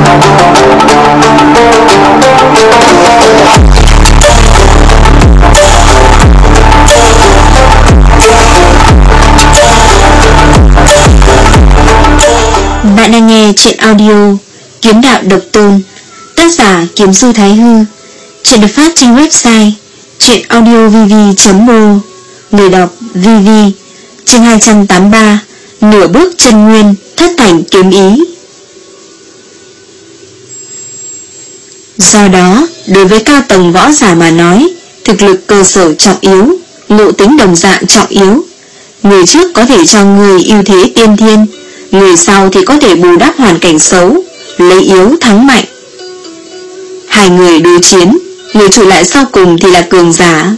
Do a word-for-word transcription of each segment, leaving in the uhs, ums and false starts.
Bạn đang nghe truyện audio Kiếm Đạo Độc Tôn, tác giả Kiếm Du Thái Hư. Truyện được phát trên website truyệnaudiovv chấm ro. Người đọc vê vê. Chương hai trăm tám mươi ba. Nửa bước chân nguyên, thất thành kiếm ý. Do đó, đối với cao tầng võ giả mà nói, thực lực cơ sở trọng yếu, ngộ tính đồng dạng trọng yếu. Người trước có thể cho người ưu thế tiên thiên, người sau thì có thể bù đắp hoàn cảnh xấu, lấy yếu thắng mạnh. Hai người đối chiến, người trụ lại sau cùng thì là cường giả.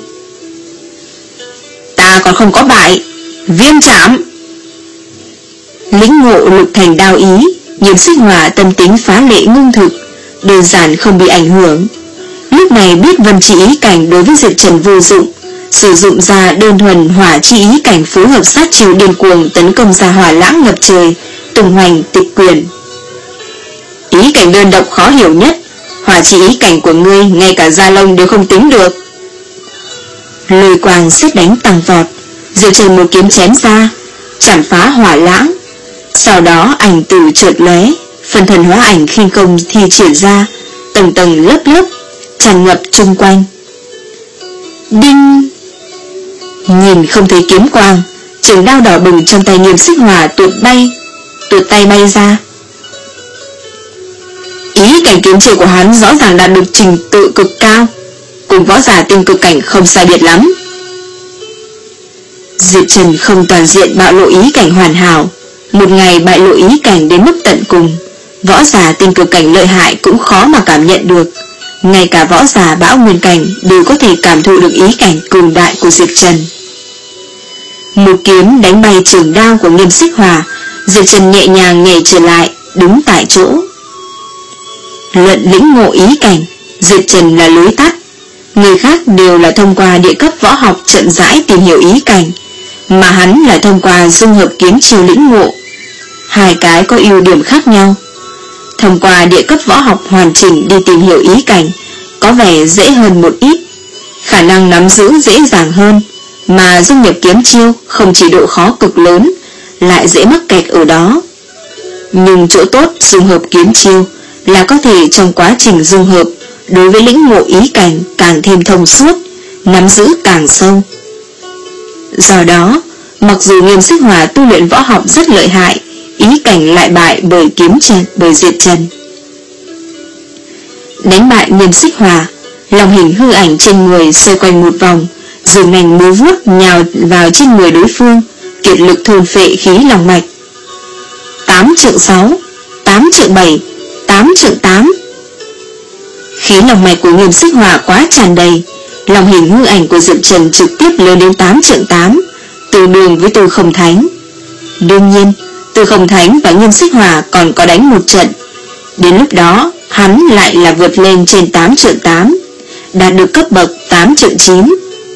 Ta còn không có bại, viêm trảm. Lĩnh ngộ lục thành đao ý, Nghiêm Xích Hỏa tâm tính phá lệ ngưng thực, đơn giản không bị ảnh hưởng. Lúc này biết vân chi ý cảnh đối với Diệp Trần vô dụng, sử dụng ra đơn thuần hỏa chi ý cảnh phối hợp sát chiêu điên cuồng tấn công ra hỏa lãng ngập trời, tung hoành tịch quyền. Ý cảnh đơn độc khó hiểu nhất, hỏa chi ý cảnh của ngươi ngay cả da lông đều không tính được. Lôi quang xét đánh tăng vọt, Diệp Trần một kiếm chém ra, chảm phá hỏa lãng. Sau đó ảnh tử chợt lóe, phần thần hóa ảnh khinh công thi triển ra, tầng tầng lớp lớp tràn ngập chung quanh. Đinh! Nhìn không thấy kiếm quang, trường đao đỏ bừng trong tay Nghiêm Xích Hỏa tuột bay, tuột tay bay ra. Ý cảnh kiếm chiêu của hắn rõ ràng đạt được trình tự cực cao, cùng võ giả tiên cực cảnh không sai biệt lắm. Diệp Trần không toàn diện bạo lộ ý cảnh hoàn hảo, một ngày bại lộ ý cảnh đến mức tận cùng, võ giả tiên cực cảnh lợi hại cũng khó mà cảm nhận được. Ngay cả võ giả bão nguyên cảnh đều có thể cảm thụ được ý cảnh cường đại của Diệp Trần. Một kiếm đánh bay trường đao của Nghiêm Xích Hỏa, Diệp Trần nhẹ nhàng nhảy trở lại, đứng tại chỗ. Luận lĩnh ngộ ý cảnh, Diệp Trần là lối tắt. Người khác đều là thông qua địa cấp võ học chậm rãi tìm hiểu ý cảnh, mà hắn là thông qua dung hợp kiếm chiêu lĩnh ngộ. Hai cái có ưu điểm khác nhau. Thông qua địa cấp võ học hoàn chỉnh đi tìm hiểu ý cảnh có vẻ dễ hơn một ít, khả năng nắm giữ dễ dàng hơn, mà dung nhập kiếm chiêu không chỉ độ khó cực lớn, lại dễ mắc kẹt ở đó. Nhưng chỗ tốt dung hợp kiếm chiêu là có thể trong quá trình dung hợp, đối với lĩnh ngộ ý cảnh càng thêm thông suốt, nắm giữ càng sâu. Do đó, mặc dù Nghiêm Xích Hỏa tu luyện võ học rất lợi hại, ý cảnh lại bại bởi kiếm trần, bởi Diệp Trần. Đánh bại Nghiêm Xích Hỏa, lòng hình hư ảnh trên người xoay quanh một vòng, dùng nành múa vuốt nhào vào trên người đối phương, kiệt lực thôn phệ khí lòng mạch. Tám trượng sáu, tám trượng bảy, tám trượng tám. Khí lòng mạch của Nghiêm Xích Hỏa quá tràn đầy, lòng hình hư ảnh của Diệp Trần trực tiếp lớn đến tám trượng tám, tương đương với Tư Không Thánh. Đương nhiên, Tư Không Thánh và Nghiêm Xích Hỏa còn có đánh một trận. Đến lúc đó, hắn lại là vượt lên trên tám trượng tám, đạt được cấp bậc tám trượng chín.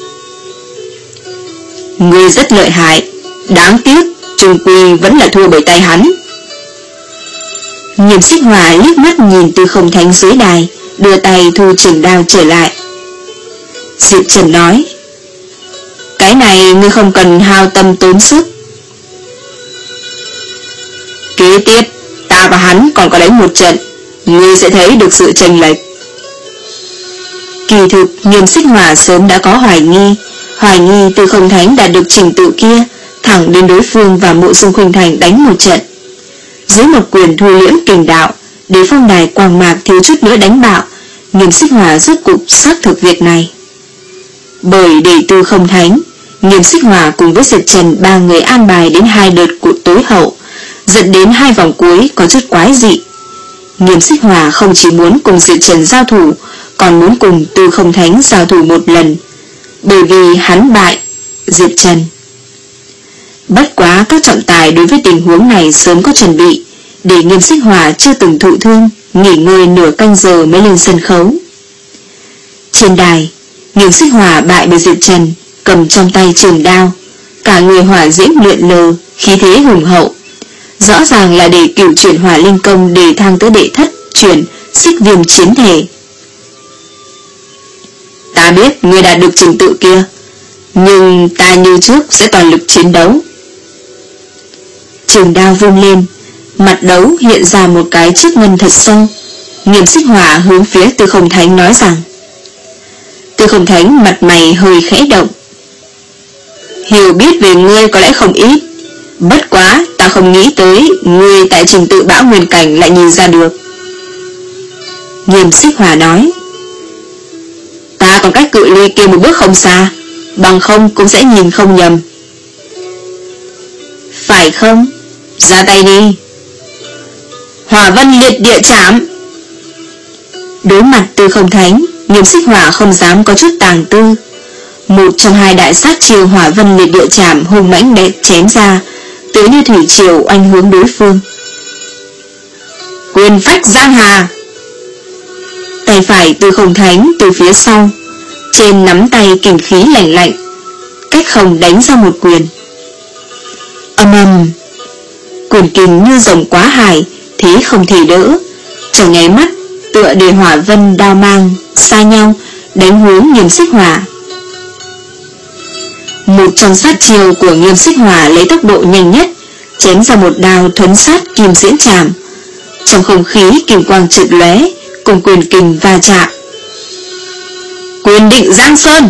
Ngươi rất lợi hại, đáng tiếc, chung quy vẫn là thua bởi tay hắn. Nghiêm Xích Hỏa liếc mắt nhìn Tư Không Thánh dưới đài, đưa tay thu trường đao trở lại. Diệp Trần nói, cái này ngươi không cần hao tâm tốn sức. Kế tiếp, ta và hắn còn có đánh một trận, ngươi sẽ thấy được sự chênh lệch. Kỳ thực, Nghiêm Xích Hỏa sớm đã có hoài nghi, hoài nghi Tư Không Thánh đạt được trình tự kia, thẳng đến đối phương và Mộ Dung Khuynh Thành đánh một trận. Dưới một quyền thu liễm kình đạo, Đế Phong Đài quang mạc thiếu chút nữa đánh bạo, Nghiêm Xích Hỏa rốt cục xác thực việc này. Bởi để Tư Không Thánh, Nghiêm Xích Hỏa cùng với Diệp Trần ba người an bài đến hai đợt của tối hậu, dẫn đến hai vòng cuối có chút quái dị. Nghiêm Xích Hỏa không chỉ muốn cùng Diệp Trần giao thủ, còn muốn cùng Tư Không Thánh giao thủ một lần, bởi vì hắn bại Diệp Trần. Bất quá các trọng tài đối với tình huống này sớm có chuẩn bị, để Nghiêm Xích Hỏa chưa từng thụ thương, nghỉ ngơi nửa canh giờ mới lên sân khấu. Trên đài, Nghiêm Xích Hỏa bại bởi Diệp Trần, cầm trong tay trường đao, cả người hỏa diễm lượn lờ, khí thế hùng hậu, rõ ràng là để cửu chuyển hỏa linh công đề thăng tới đệ thất chuyển xích viêm chiến thể. Ta biết ngươi đạt được trình tự kia, nhưng ta như trước sẽ toàn lực chiến đấu. Trường đao vung lên, mặt đấu hiện ra một cái chiếc ngân thật sâu. Nghiêm Xích Hỏa hướng phía Tư Không Thánh nói rằng. Tư Không Thánh mặt mày hơi khẽ động. Hiểu biết về ngươi có lẽ không ít, bất quá ta không nghĩ tới ngươi tại trình tự Bão Nguyên Cảnh lại nhìn ra được. Nghiêm Xích Hỏa nói. Ta còn cách cự ly kia một bước không xa, bằng không cũng sẽ nhìn không nhầm. Phải không? Ra tay đi. Hỏa Vân Liệt Địa Trảm. Đối mặt Tư Không Thánh, Nghiêm Xích Hỏa không dám có chút tàng tư. Một trong hai đại sát chiêu Hỏa Vân Liệt Địa Trảm hùng mãnh đẹp chém ra, tựa như thủy triều oanh hướng đối phương. Quyền phách Giang Hà. Tay phải Tư Không Thánh từ phía sau, trên nắm tay kình khí lạnh lạnh, cách không đánh ra một quyền. Âm ầm, quyền kình như rồng quá hải, thế không thể đỡ, trong nháy mắt tựa để hỏa vân đao mang xa nhau đánh hướng Nghiêm Xích Hỏa. Một trong sát chiêu của Nghiêm Xích Hỏa lấy tốc độ nhanh nhất chém ra một đao thuấn sát kim diễn trảm. Trong không khí kim quang chợt lóe, cùng quyền kình va chạm. Quyền định Giang Sơn.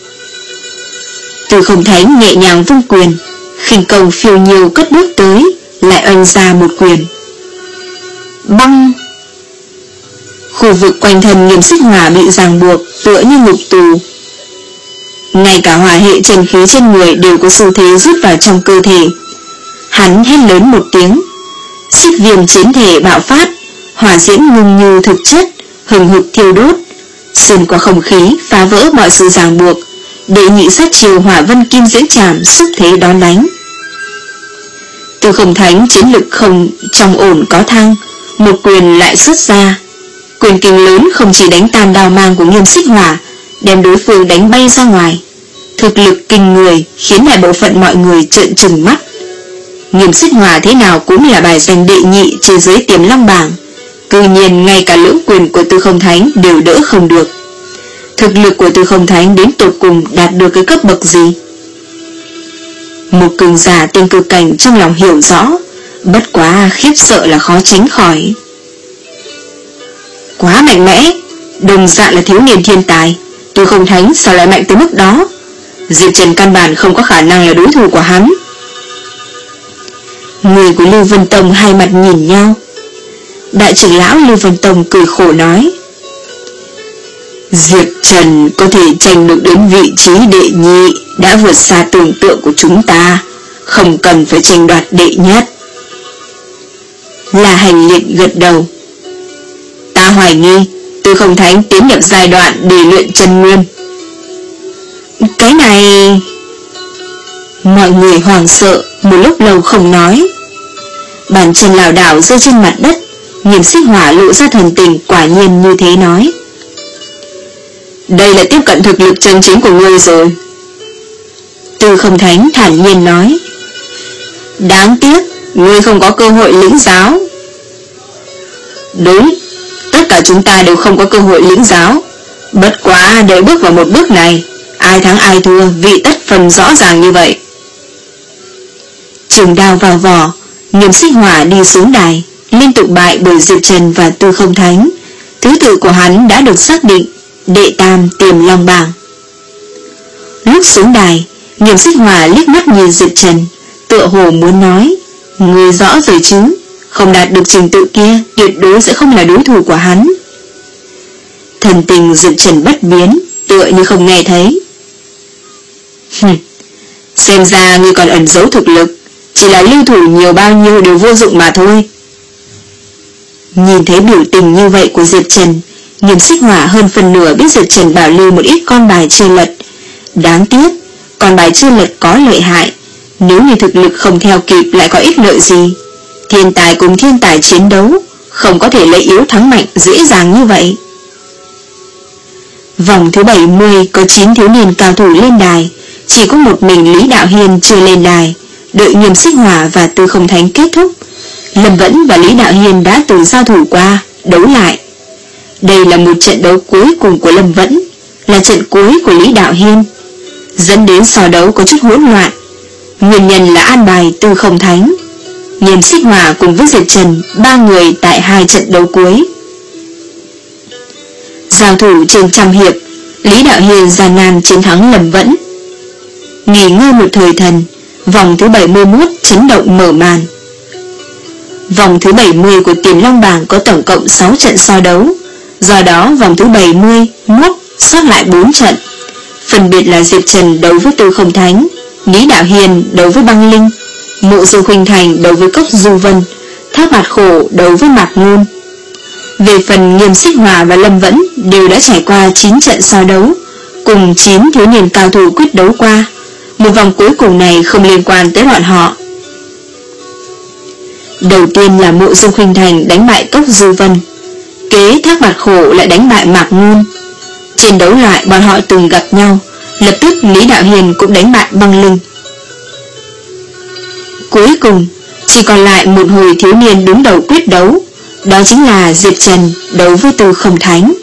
Tư Không Thánh nhẹ nhàng vung quyền, khinh công phiêu nhiều cất bước tới, lại oanh ra một quyền. Băng. Khu vực quanh thân Nghiêm Xích Hỏa bị ràng buộc, tựa như ngục tù. Ngay cả hỏa hệ chân khí trên người đều có xu thế rút vào trong cơ thể. Hắn hét lớn một tiếng, xích viêm chiến thể bạo phát, hỏa diễm ngưng như thực chất, hừng hực thiêu đốt, xuyên qua không khí phá vỡ mọi sự ràng buộc. Đệ nhị sát chiêu Hỏa Vân Kim Diễn Trảm xúc thế đón đánh. Tư Không Thánh chiến lực không trong ổn có thăng, một quyền lại xuất ra. Quyền kình lớn không chỉ đánh tan đao mang của Nghiêm Xích Hỏa, đem đối phương đánh bay ra ngoài. Thực lực kinh người khiến đại bộ phận mọi người trợn trừng mắt. Nghiêm Xích Hỏa thế nào cũng là bài danh đệ nhị trên dưới Tiềm Long bảng, cư nhiên ngay cả lưỡng quyền của Tư Không Thánh đều đỡ không được. Thực lực của Tư Không Thánh đến tột cùng đạt được cái cấp bậc gì? Một cường giả tiên cực cảnh trong lòng hiểu rõ, bất quá khiếp sợ là khó tránh khỏi. Quá mạnh mẽ, đồng dạng là thiếu niên thiên tài, Tư Không Thánh sao lại mạnh tới mức đó? Diệp Trần căn bản không có khả năng là đối thủ của hắn. Người của Lưu Vân Tông hai mặt nhìn nhau. Đại trưởng lão Lưu Vân Tông cười khổ nói. Diệp Trần có thể tranh được đến vị trí đệ nhị đã vượt xa tưởng tượng của chúng ta, không cần phải tranh đoạt đệ nhất. Là Hành Liệt gật đầu. Ta hoài nghi Tư Không Thánh tiến nhập giai đoạn để luyện chân nguyên. Cái này... Mọi người hoảng sợ, một lúc lâu không nói. Bàn chân lảo đảo rơi trên mặt đất, Nghiêm Xích Hỏa lộ ra thần tình quả nhiên như thế nói. Đây là tiếp cận thực lực chân chính của ngươi rồi. Tư Không Thánh thản nhiên nói. Đáng tiếc ngươi không có cơ hội lĩnh giáo. Đúng, tất cả chúng ta đều không có cơ hội lĩnh giáo. Bất quá để bước vào một bước này, ai thắng ai thua vị tất phần rõ ràng như vậy. Trường đao vào vỏ, Nghiêm Xích Hỏa đi xuống đài, liên tục bại bởi Diệp Trần và Tư Không Thánh. Thứ tự của hắn đã được xác định, đệ tam Tiềm Long bảng. Lúc xuống đài, Nghiêm Xích Hỏa liếc mắt nhìn Diệp Trần, tựa hồ muốn nói, người rõ rồi chứ, không đạt được trình tự kia tuyệt đối sẽ không là đối thủ của hắn. Thần tình Diệp Trần bất biến, tựa như không nghe thấy. Hừm, xem ra ngươi còn ẩn giấu thực lực, chỉ là lưu thủ nhiều bao nhiêu đều vô dụng mà thôi. Nhìn thấy biểu tình như vậy của Diệp Trần, Nghiêm Xích Hỏa hơn phần nửa biết Diệp Trần bảo lưu một ít con bài chưa lật. Đáng tiếc, con bài chưa lật có lợi hại, nếu như thực lực không theo kịp lại có ích lợi gì. Thiên tài cùng thiên tài chiến đấu, không có thể lấy yếu thắng mạnh dễ dàng như vậy. Vòng thứ bảy mươi có chín thiếu niên cao thủ lên đài, chỉ có một mình Lý Đạo Hiên chưa lên đài. Đợi Nghiêm Xích Hỏa và Tư Không Thánh kết thúc, Lâm Vẫn và Lý Đạo Hiên đã từng giao thủ qua, đấu lại. Đây là một trận đấu cuối cùng của Lâm Vẫn, là trận cuối của Lý Đạo Hiên, dẫn đến so đấu có chút hỗn loạn. Nguyên nhân là an bài Tư Không Thánh, Nghiêm Xích Hỏa cùng với Diệp Trần, ba người tại hai trận đấu cuối. Giao thủ trên trăm hiệp, Lý Đạo Hiên gian nan chiến thắng Lâm Vẫn. Nghỉ ngơi một thời thần, vòng thứ bảy mươi mốt chấn động mở màn. Vòng thứ bảy mươi của Tiềm Long bảng có tổng cộng sáu trận so đấu, do đó vòng thứ bảy mươi mốt sót lại bốn trận, phân biệt là Diệp Trần đấu với Tư Không Thánh, Lý Đạo Hiên đấu với Băng Linh, Mộ Dương Khuynh Thành đấu với Cốc Du Vân, Thác Bạt Khổ đấu với Mạc Ngôn. Về phần Nghiêm Xích Hỏa và Lâm Vẫn đều đã trải qua chín trận so đấu, cùng chín thiếu niên cao thủ quyết đấu qua. Một vòng cuối cùng này không liên quan tới bọn họ. Đầu tiên là Mộ Dương Khuynh Thành đánh bại Cốc Du Vân, kế Thác Bạt Khổ lại đánh bại Mạc Ngôn. Trên đấu lại bọn họ từng gặp nhau, lập tức Lý Đạo Hiên cũng đánh bại Băng Linh. Cuối cùng chỉ còn lại một hồi thiếu niên đứng đầu quyết đấu, đó chính là Diệp Trần đấu với Tư Không Thánh.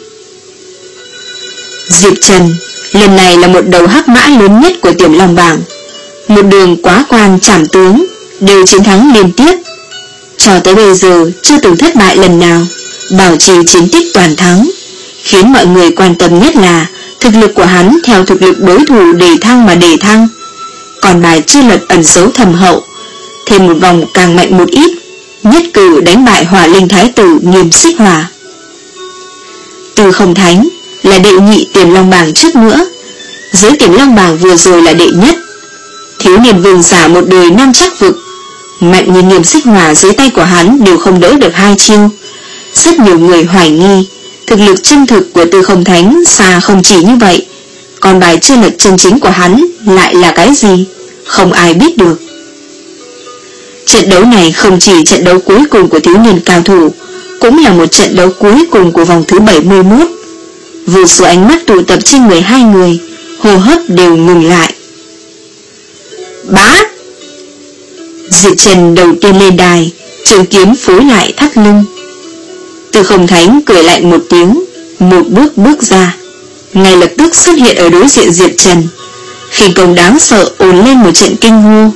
Diệp Trần lần này là một đầu hắc mã lớn nhất của Tiềm Long bảng, một đường quá quan trảm tướng đều chiến thắng liên tiếp, cho tới bây giờ chưa từng thất bại lần nào, bảo trì chiến tích toàn thắng. Khiến mọi người quan tâm nhất là thực lực của hắn theo thực lực đối thủ đề thăng mà đề thăng, còn bài chưa luật ẩn giấu thầm hậu, thêm một vòng càng mạnh một ít, nhất cử đánh bại Hỏa Linh Thái tử Nghiêm Xích Hỏa. Tư Không Thánh là đệ nhị Tiềm Long bảng trước nữa, dưới Tiềm Long bảng vừa rồi là đệ nhất. Thiếu niên vương giả một đời nam chắc vực, mạnh như Nghiêm Xích Hỏa dưới tay của hắn đều không đỡ được hai chiêu. Rất nhiều người hoài nghi thực lực chân thực của Tư Không Thánh xa không chỉ như vậy, còn bài chưa luật chân chính của hắn lại là cái gì, không ai biết được. Trận đấu này không chỉ trận đấu cuối cùng của thiếu niên cao thủ, cũng là một trận đấu cuối cùng của vòng thứ bảy mươi mốt. Vô số ánh mắt tụ tập trên người hai người, hô hấp đều ngừng lại. Bá! Diệp Trần đầu tiên lên đài, trường kiếm phối lại thắt lưng. Tư Không Thánh cười lạnh một tiếng, một bước bước ra, ngay lập tức xuất hiện ở đối diện Diệp Trần. Khinh công đáng sợ ồn lên một trận kinh hô.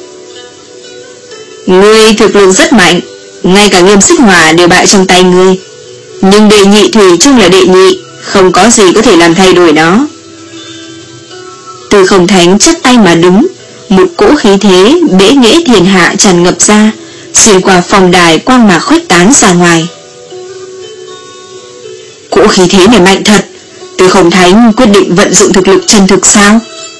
Ngươi thực lực rất mạnh, ngay cả Nghiêm Xích Hỏa đều bại trong tay ngươi, nhưng đệ nhị thủy chung là đệ nhị, không có gì có thể làm thay đổi nó. Tư Không Thánh chắp tay mà đứng, một cỗ khí thế bẽ nghễ thiên hạ tràn ngập ra, xuyên qua phòng đài quang mạc khuếch tán ra ngoài. Cỗ khí thế này mạnh thật, Tư Không Thánh quyết định vận dụng thực lực chân thực sao?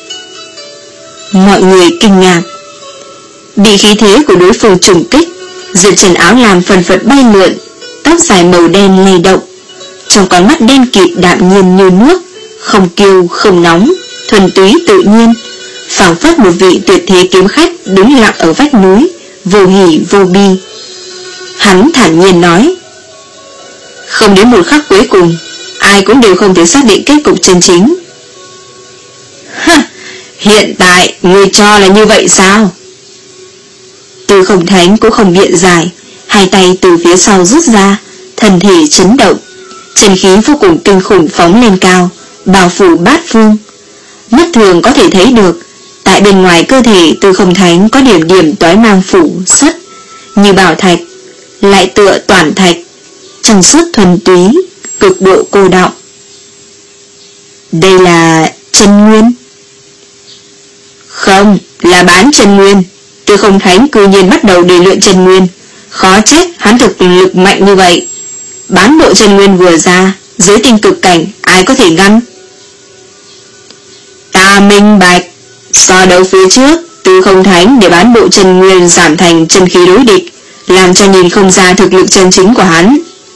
Mọi người kinh ngạc. Bị khí thế của đối phương trùng kích, Diệp Trần áo làm phần phật bay lượn, tóc dài màu đen lay động, trong con mắt đen kịt đạm nhiên như nước, không kiêu không nóng, thuần túy tự nhiên, phảng phất một vị tuyệt thế kiếm khách đứng lặng ở vách núi, vô hỉ vô bi. Hắn thản nhiên nói: không đến một khắc cuối cùng, ai cũng đều không thể xác định kết cục chân chính. Ha, hiện tại ngươi cho là như vậy sao? Tư Không Thánh cũng không biện giải, hai tay từ phía sau rút ra, thân thể chấn động, chân khí vô cùng kinh khủng phóng lên cao, bao phủ bát phương. Mắt thường có thể thấy được, tại bên ngoài cơ thể Tư Không Thánh có điểm điểm toái mang phủ xuất, như bảo thạch, lại tựa toàn thạch, trong suốt thuần túy, cực độ cô đọng. Đây là chân nguyên? Không, là bán chân nguyên. Tư Không Thánh cư nhiên bắt đầu để luyện chân nguyên, khó trách hắn thực lực mạnh như vậy. Bán bộ chân nguyên vừa ra, dưới tinh cực cảnh ai có thể ngăn? Ta minh bạch, so đấu phía trước, Tư Không Thánh để bán bộ chân nguyên giảm thành chân khí đối địch, làm cho nhìn không ra thực lực chân chính của hắn.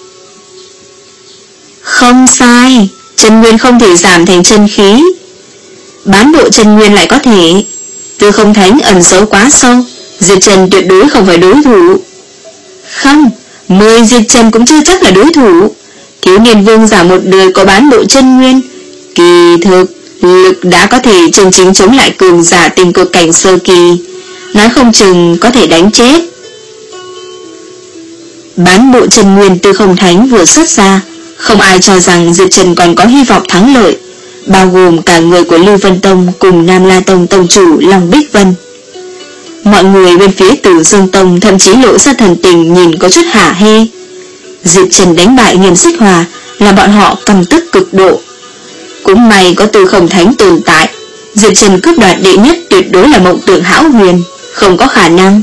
Không sai, chân nguyên không thể giảm thành chân khí, bán bộ chân nguyên lại có thể. Tư Không Thánh ẩn giấu quá sâu, Diệp Trần tuyệt đối không phải đối thủ. Không, mười Diệp Trần cũng chưa chắc là đối thủ. Thiếu niên vương giả một đời có bán bộ chân nguyên, kỳ thực lực đã có thể chân chính chống lại cường giả tinh cực cảnh sơ kỳ, nói không chừng có thể đánh chết. Bán bộ chân nguyên Tư Không Thánh vừa xuất ra, không ai cho rằng Diệp Trần còn có hy vọng thắng lợi, bao gồm cả người của Lưu Vân Tông cùng Nam La Tông tông chủ Long Bích Vân. Mọi người bên phía Tử Dương Tông thậm chí lộ ra thần tình nhìn có chút hả hê. Diệp Trần đánh bại Nghiêm Xích Hòa là bọn họ căm tức cực độ. Cũng may có Tư Không Thánh tồn tại, Diệp Trần cướp đoạt đệ nhất tuyệt đối là mộng tưởng hão huyền, không có khả năng.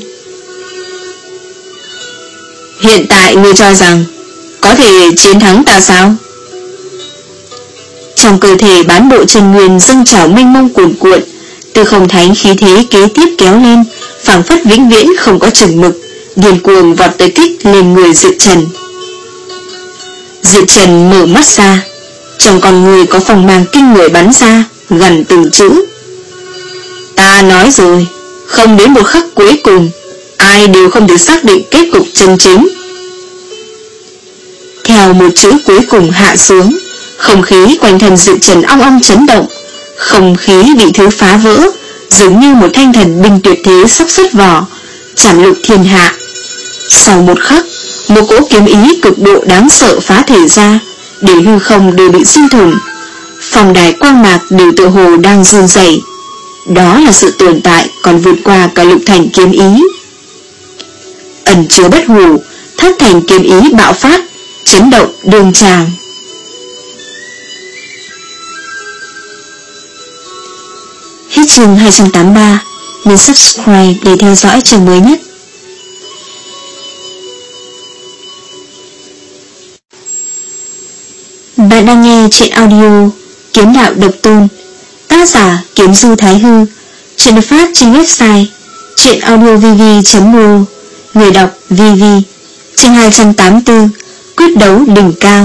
Hiện tại ngươi cho rằng có thể chiến thắng ta sao? Trong cơ thể bán bộ chân nguyên dâng trào mênh mông cuồn cuộn, Tư Không Thánh khí thế kế tiếp kéo lên, phảng phất vĩnh viễn không có chừng mực, điên cuồng vọt tới kích lên người Diệp Trần. Diệp Trần mở mắt ra, trong con người có phong mang kinh người bắn ra, gần từng chữ. Ta nói rồi, không đến một khắc cuối cùng, ai đều không thể xác định kết cục chân chính. Theo một chữ cuối cùng hạ xuống, không khí quanh thân Diệp Trần ong ong chấn động, không khí bị thứ phá vỡ, giống như một thanh thần binh tuyệt thế sắp xuất vỏ, chảm lục thiên hạ. Sau một khắc, một cỗ kiếm ý cực độ đáng sợ phá thể ra, để hư không đều bị xuyên thủng. Phòng đài quang mạc đều tự hồ đang run rẩy. Đó là sự tồn tại còn vượt qua cả lục thành kiếm ý. Ẩn chứa bất hủ, thất thành kiếm ý bạo phát, chấn động đường tràng. Hết chương hai trăm tám mươi ba, nhấn subscribe để theo dõi chương mới nhất. Bạn đang nghe truyện audio Kiếm Đạo Độc Tôn, tác giả Kiếm Du Thái Hư, truyện được phát trên website truyệnaudiovv chấm ro, người đọc vê vê. Chương hai trăm tám mươi tư, quyết đấu đỉnh cao.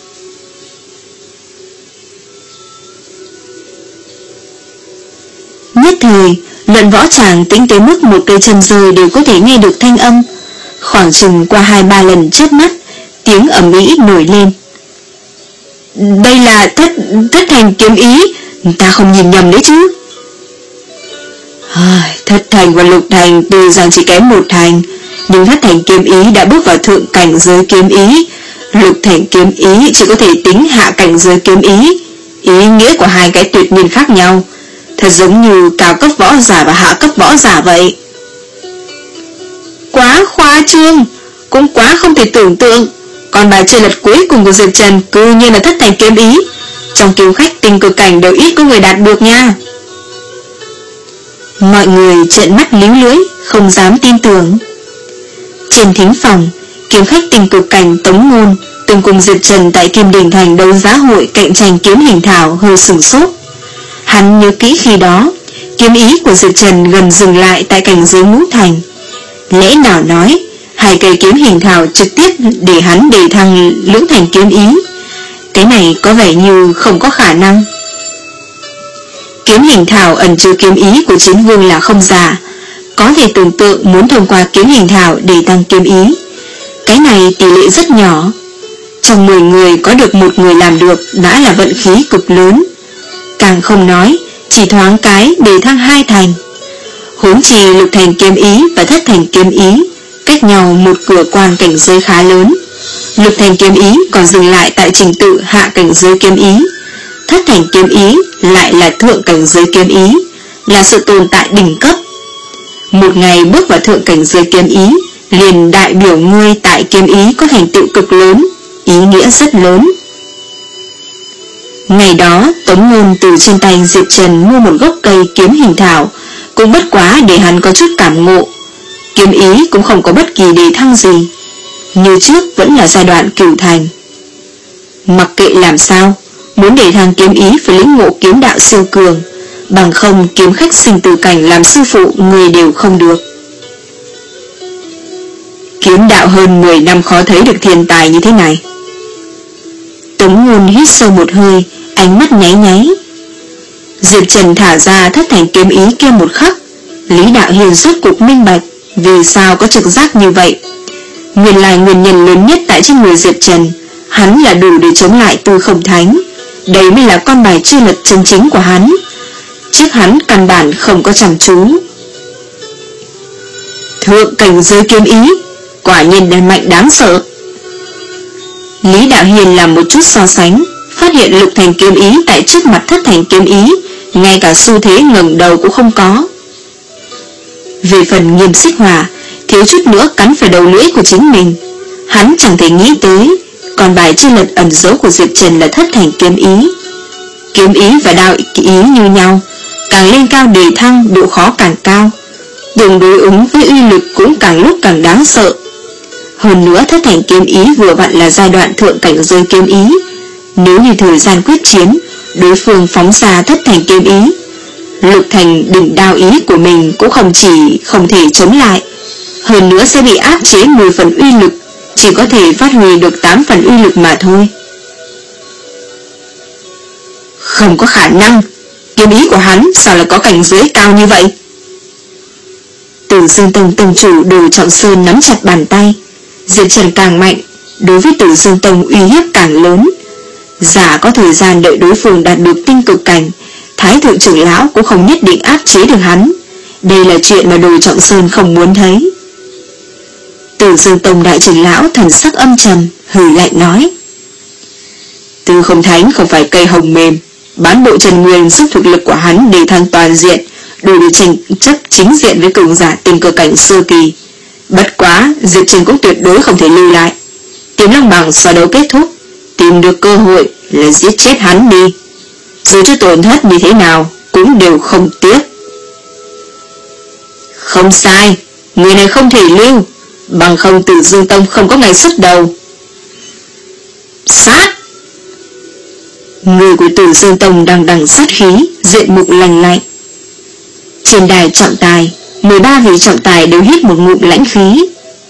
Nhất thời, luận võ tràng tĩnh tới mức một cây chân rơi đều có thể nghe được thanh âm. Khoảng chừng qua hai ba lần chớp mắt, tiếng ầm ĩ nổi lên. Đây là thất, thất thành kiếm ý, ta không nhìn nhầm đấy chứ. Thất thành và lục thành tuy rằng chỉ kém một thành, nhưng thất thành kiếm ý đã bước vào thượng cảnh giới kiếm ý, lục thành kiếm ý chỉ có thể tính hạ cảnh giới kiếm ý. Ý nghĩa của hai cái tuyệt nhiên khác nhau, thật giống như cao cấp võ giả và hạ cấp võ giả vậy. Quá khoa trương, cũng quá không thể tưởng tượng. Còn bài chơi lật cuối cùng của Diệp Trần cứ như là thất thành kiếm ý, trong kiếm khách tinh cực cảnh đều ít có người đạt được nha. Mọi người trợn mắt líu lưỡi, không dám tin tưởng. Trên thính phòng, kiếm khách tinh cực cảnh Tống Ngôn từng cùng Diệp Trần tại Kim Đình Thành đấu giá hội cạnh tranh kiếm hình thảo hơi sửng sốt. Hắn nhớ kỹ khi đó, kiếm ý của Diệp Trần gần dừng lại tại cảnh giới ngũ thành. Lẽ nào nói, hai cây kiếm hình thảo trực tiếp để hắn đề thăng lưỡng thành kiếm ý. Cái này có vẻ như không có khả năng. Kiếm hình thảo ẩn chứa kiếm ý của chiến vương là không giả, có thể tưởng tượng muốn thông qua kiếm hình thảo để tăng kiếm ý. Cái này tỷ lệ rất nhỏ. Trong mười người có được một người làm được đã là vận khí cực lớn. Càng không nói, chỉ thoáng cái để thăng hai thành. Huống chi lục thành kiếm ý và thất thành kiếm ý cách nhau một cửa quan cảnh giới khá lớn. Lục thành kiếm ý còn dừng lại tại trình tự hạ cảnh giới kiếm ý, thất thành kiếm ý lại là thượng cảnh giới kiếm ý, là sự tồn tại đỉnh cấp. Một ngày bước vào thượng cảnh giới kiếm ý, liền đại biểu ngươi tại kiếm ý có thành tựu cực lớn, ý nghĩa rất lớn. Ngày đó, Tống Ngôn từ trên tay Diệp Trần mua một gốc cây kiếm hình thảo, cũng bất quá để hắn có chút cảm ngộ. Kiếm ý cũng không có bất kỳ đề thăng gì, như trước vẫn là giai đoạn cửu thành. Mặc kệ làm sao, muốn đề thăng kiếm ý phải lĩnh ngộ kiếm đạo siêu cường, bằng không kiếm khách sinh tử cảnh làm sư phụ người đều không được. Kiếm đạo hơn mười năm khó thấy được thiên tài như thế này. Tống Ngôn hít sâu một hơi, ánh mắt nháy nháy. Diệp Trần thả ra thất thành kiếm ý kia một khắc, Lý Đạo Hiền rốt cuộc minh bạch vì sao có trực giác như vậy. Nguyên lai nguyên nhân lớn nhất tại trên người Diệp Trần, hắn là đủ để chống lại Tư Không Thánh. Đây mới là con bài chưa lật chân chính của hắn. Trước hắn căn bản không có chăm chú. Thượng cảnh giới kiếm ý, quả nhiên là mạnh đáng sợ. Lý Đạo Hiền làm một chút so sánh, phát hiện Lục Thành kiếm ý tại trước mặt Thất Thành kiếm ý, ngay cả xu thế ngẩng đầu cũng không có. Về phần Nghiêm Xích Hỏa, thiếu chút nữa cắn phải đầu lưỡi của chính mình. Hắn chẳng thể nghĩ tới, còn bài chưa lật ẩn dấu của Diệp Trần là Thất Thành kiếm ý. Kiếm ý và đạo ý như nhau, càng lên cao đề thăng, độ khó càng cao. Đường đối ứng với uy lực cũng càng lúc càng đáng sợ. Hơn nữa Thất Thành kiếm ý vừa vặn là giai đoạn thượng cảnh giới kiếm ý. Nếu như thời gian quyết chiến, đối phương phóng ra Thất Thành kiếm ý, Lục Thành đỉnh đao ý của mình cũng không chỉ không thể chống lại, hơn nữa sẽ bị áp chế mười phần uy lực, chỉ có thể phát huy được tám phần uy lực mà thôi. Không có khả năng, kiếm ý của hắn sao lại có cảnh giới cao như vậy? Tử Dương Tông tông chủ Đồ Trọng Sơn nắm chặt bàn tay. Diệp Trần càng mạnh, đối với Tử Dương Tông uy hiếp càng lớn. Giả có thời gian đợi đối phương đạt được tinh cực cảnh, Thái thượng trưởng lão cũng không nhất định áp chế được hắn. Đây là chuyện mà Đồ Trọng Sơn không muốn thấy. Tử Dương Tông đại trưởng lão thần sắc âm trầm, hừ lạnh nói: Tư Không Thánh không phải cây hồng mềm, bán bộ Trần Nguyên giúp thực lực của hắn để thăng toàn diện, đủ để tranh chấp chính diện với cường giả tinh cơ cảnh sơ kỳ. Bất quá, Diệp Trần cũng tuyệt đối không thể lưu lại. Kiếm Long Bảng so đấu kết thúc, tìm được cơ hội là giết chết hắn đi. Dù cho tổn thất như thế nào cũng đều không tiếc. Không sai, người này không thể lưu, bằng không Tử Dương Tông không có ngày xuất đầu. Sát! Người của Tử Dương Tông đang đằng sát khí, diện mục lành lạnh. Trên đài trọng tài, mười ba vị trọng tài đều hít một ngụm lãnh khí.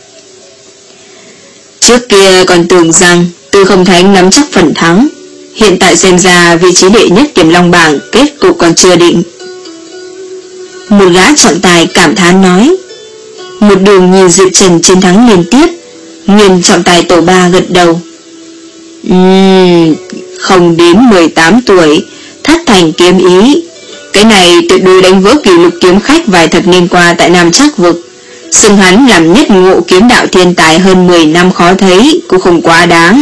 Trước kia còn tưởng rằng Tư Không Thánh nắm chắc phần thắng, hiện tại xem ra vị trí đệ nhất Kiếm Long Bảng kết cục còn chưa định. Một gã trọng tài cảm thán nói. Một đường nhìn Diệp Trần chiến thắng liên tiếp. Nguyên trọng tài tổ ba gật đầu. Uhm, không đến mười tám tuổi, Thất Thành kiếm ý, cái này tuyệt đối đánh vỡ kỷ lục kiếm khách vài thập niên qua tại Nam Trác Vực. Xưng hắn làm nhất ngộ kiếm đạo thiên tài hơn mười năm khó thấy, cũng không quá đáng.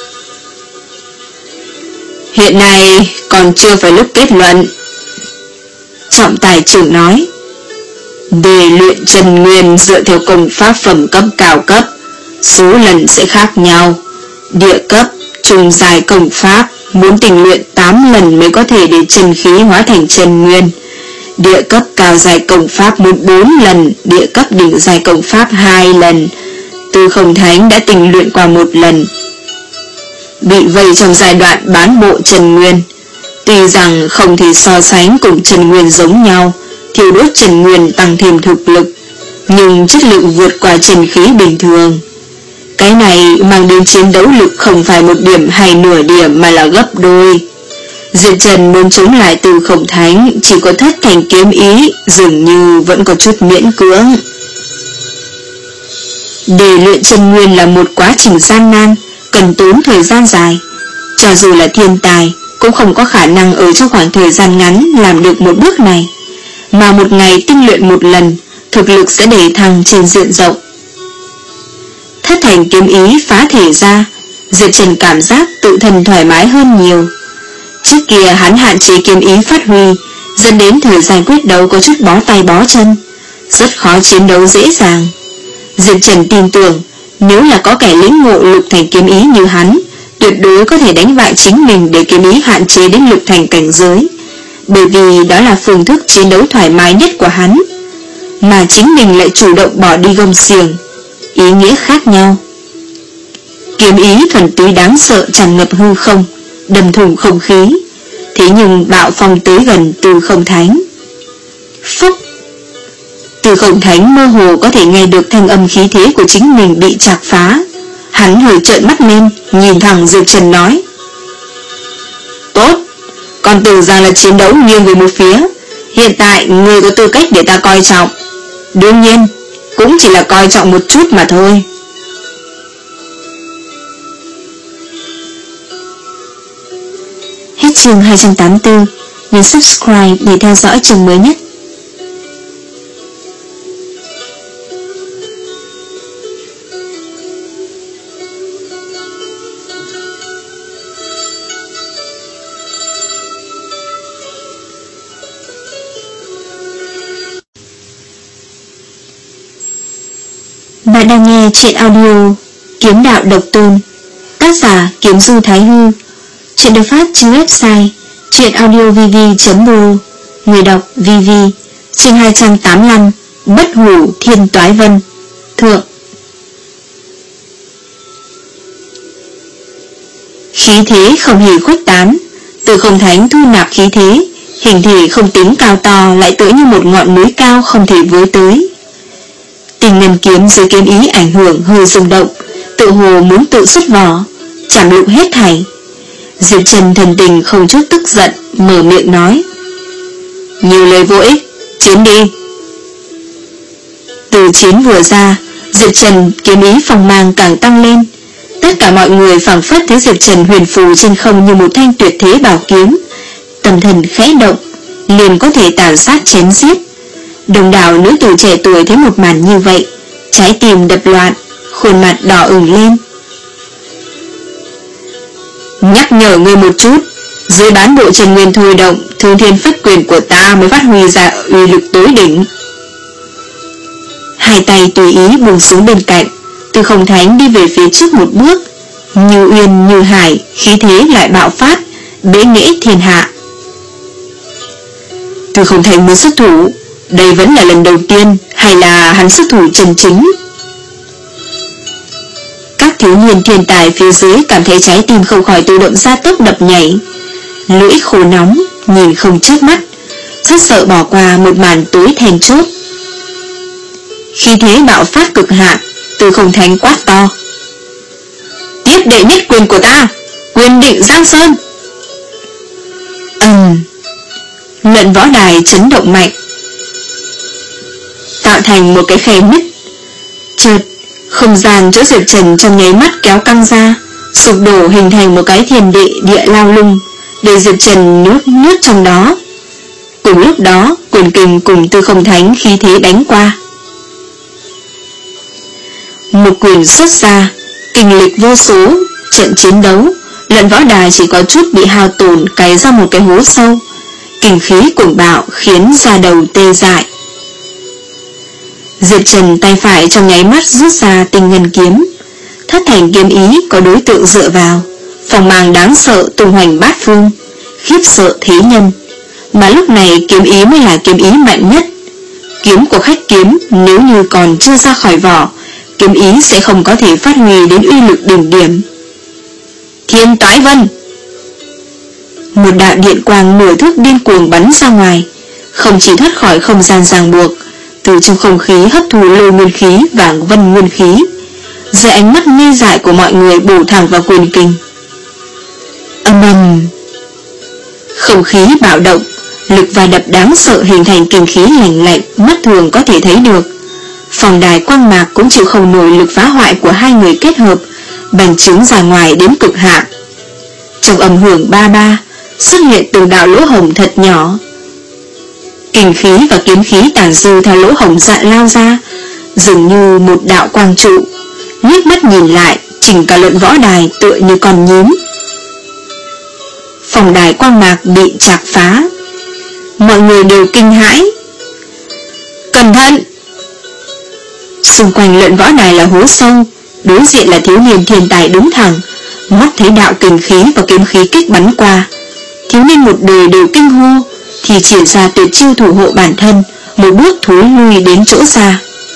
Hiện nay còn chưa phải lúc kết luận. Trọng tài trưởng nói. Để luyện Trần Nguyên dựa theo công pháp phẩm cấp cao cấp, số lần sẽ khác nhau. Địa cấp, trung dài công pháp, muốn tình luyện tám lần mới có thể để chân khí hóa thành Trần Nguyên. Địa cấp cao dài công pháp muốn bốn lần, địa cấp đỉnh dài công pháp hai lần. Tư Không Thánh đã tình luyện qua một lần, bị vây trong giai đoạn bán bộ Trần Nguyên. Tuy rằng không thể so sánh cùng Trần Nguyên giống nhau, thiêu đốt Trần Nguyên tăng thêm thực lực, nhưng chất lượng vượt qua trần khí bình thường. Cái này mang đến chiến đấu lực không phải một điểm hay nửa điểm mà là gấp đôi. Diệp Trần muốn chống lại Tư Không Thánh, chỉ có Thất Thành kiếm ý dường như vẫn có chút miễn cưỡng. Để luyện Trần Nguyên là một quá trình gian nan, cần tốn thời gian dài. Cho dù là thiên tài cũng không có khả năng ở trong khoảng thời gian ngắn làm được một bước này, mà một ngày tinh luyện một lần, thực lực sẽ để thăng trên diện rộng. Thất Thành kiếm ý phá thể ra, Diệp Trần cảm giác tự thân thoải mái hơn nhiều. Trước kia hắn hạn chế kiếm ý phát huy, dẫn đến thời gian quyết đấu có chút bó tay bó chân, rất khó chiến đấu dễ dàng. Diệp Trần tin tưởng, nếu là có kẻ lĩnh ngộ lục thành kiếm ý như hắn, tuyệt đối có thể đánh bại chính mình để kiếm ý hạn chế đến lục thành cảnh giới, bởi vì đó là phương thức chiến đấu thoải mái nhất của hắn. Mà chính mình lại chủ động bỏ đi gông xiềng, ý nghĩa khác nhau. Kiếm ý thuần túy đáng sợ tràn ngập hư không, đâm thủng không khí, thế nhưng bạo phong tới gần Tư Không Thánh. Phúc! Tư Không Thánh mơ hồ có thể nghe được thanh âm khí thế của chính mình bị chạc phá. Hắn hơi trợn mắt lên, nhìn thẳng Diệp Trần nói. Tốt, còn tưởng rằng là chiến đấu nghiêng về một phía, hiện tại ngươi có tư cách để ta coi trọng. Đương nhiên, cũng chỉ là coi trọng một chút mà thôi. Hết chương hai trăm tám mươi tư, nhấn subscribe để theo dõi chương mới nhất. Bạn đang nghe truyện audio Kiếm Đạo Độc Tôn, tác giả Kiếm Du Thái Hư. Truyện được phát trên website truyệnaudiovv chấm ro. Người đọc vê vê. Chương hai trăm tám mươi lăm. Bất hủ thiên toái vân. Thượng. Khí thế không hề khuếch tán, Từ Không Thánh thu nạp khí thế, hình thể không tính cao to lại tựa như một ngọn núi cao không thể với tới. Tình ngân kiếm dưới kiếm ý ảnh hưởng hơi rung động, tự hồ muốn tự xuất vỏ, chảm lụng hết thảy. Diệp Trần thần tình không chút tức giận, mở miệng nói: nhiều lời vô ích, chiến đi. Từ chiến vừa ra, Diệp Trần kiếm ý phong mang càng tăng lên. Tất cả mọi người phảng phất thấy Diệp Trần huyền phù trên không như một thanh tuyệt thế bảo kiếm, tâm thần khẽ động, liền có thể tàn sát chém giết. Đồng đảo nữ tử trẻ tuổi thấy một màn như vậy, trái tim đập loạn, khuôn mặt đỏ ửng lên. Nhắc nhở ngươi một chút, dưới bán bộ Trần Nguyên thôi động, Thương Thiên Phách Quyền của ta mới phát huy ra uy lực tối đỉnh. Hai tay tùy ý buông xuống bên cạnh, Từ Không Thánh đi về phía trước một bước, như uyên như hải, khí thế lại bạo phát, bế nghệ thiên hạ. Từ Không Thánh muốn xuất thủ, đây vẫn là lần đầu tiên, hay là hắn xuất thủ chân chính? Các thiếu niên thiên tài phía dưới cảm thấy trái tim không khỏi tự động gia tốc đập nhảy, lưỡi khô nóng, nhìn không chớp mắt, rất sợ bỏ qua một màn tối then chốt. Khi thế bạo phát cực hạn, Từ Không Thánh quát to: tiếp đệ nhất quyền của ta, quyền định Giang Sơn. Ầm, um, lận võ đài chấn động mạnh, tạo thành một cái khe nứt. Chợt, không gian chỗ Diệp Trần trong nháy mắt kéo căng ra, sụp đổ hình thành một cái thiên địa địa lao lung, để Diệp Trần nuốt nước trong đó. Cùng lúc đó, quyền kình cùng Từ Không Thánh khí thế đánh qua. Một quyền xuất ra, kinh lịch vô số, trận chiến đấu, lận võ đài chỉ có chút bị hao tổn, cày ra một cái hố sâu. Kinh khí cuồng bạo khiến da đầu tê dại. Diệp Trần tay phải trong nháy mắt rút ra tinh ngân kiếm, thất thành kiếm ý có đối tượng dựa vào, phòng màng đáng sợ tung hoành bát phương, khiếp sợ thế nhân. Mà lúc này kiếm ý mới là kiếm ý mạnh nhất. Kiếm của khách kiếm nếu như còn chưa ra khỏi vỏ, kiếm ý sẽ không có thể phát huy đến uy lực đỉnh điểm. Thiên Toái Vân. Một đạo điện quang nửa thước điên cuồng bắn ra ngoài, không chỉ thoát khỏi không gian ràng buộc, từ trong không khí hấp thu lôi nguyên khí và vân nguyên khí, dưới ánh mắt ngây dại của mọi người bổ thẳng vào quyền kình. Âm ầm, không khí bạo động, lực va đập đáng sợ hình thành kinh khí lạnh lạnh, mắt thường có thể thấy được. Phòng đài quang mạc cũng chịu không nổi lực phá hoại của hai người kết hợp, bành trướng ra ngoài đến cực hạn. Trong âm hưởng ba ba, xuất hiện từng đạo lỗ hổng thật nhỏ. Kinh khí và kiếm khí tản dư theo lỗ hổng dạn lao ra, dường như một đạo quang trụ. Liếc mắt nhìn lại, chỉnh cả lận võ đài tựa như con nhím. Phòng đài quang mạc bị chạc phá, mọi người đều kinh hãi. Cẩn thận! Xung quanh lận võ đài là hố sâu, đối diện là thiếu niên thiên tài đứng thẳng, mắt thấy đạo kình khí và kiếm khí kích bắn qua. Thiếu niên một đời đều kinh hô, thì triển ra tuyệt chiêu thủ hộ bản thân, một bước thối lui đến chỗ xa.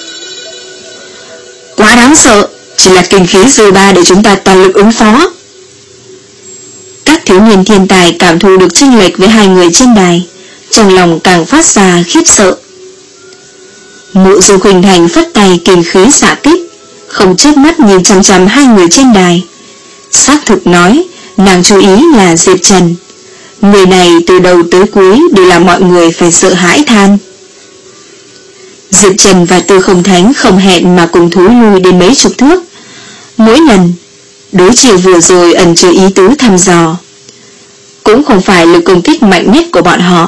Quá đáng sợ, chỉ là kinh khí dư ba để chúng ta toàn lực ứng phó. Các thiếu niên thiên tài cảm thụ được chênh lệch với hai người trên đài, trong lòng càng phát ra khiếp sợ. Mộ Dung Khuynh Thành phất tay kinh khí xạ kích, không chớp mắt nhìn chằm chằm hai người trên đài. Xác thực nói, nàng chú ý là Diệp Trần. Người này từ đầu tới cuối đều làm mọi người phải sợ hãi than. Diệp Trần và Từ Không Thánh không hẹn mà cùng thối lui đến mấy chục thước. Mỗi lần, đối chiều vừa rồi ẩn chứa ý tứ thăm dò, cũng không phải lực công kích mạnh nhất của bọn họ.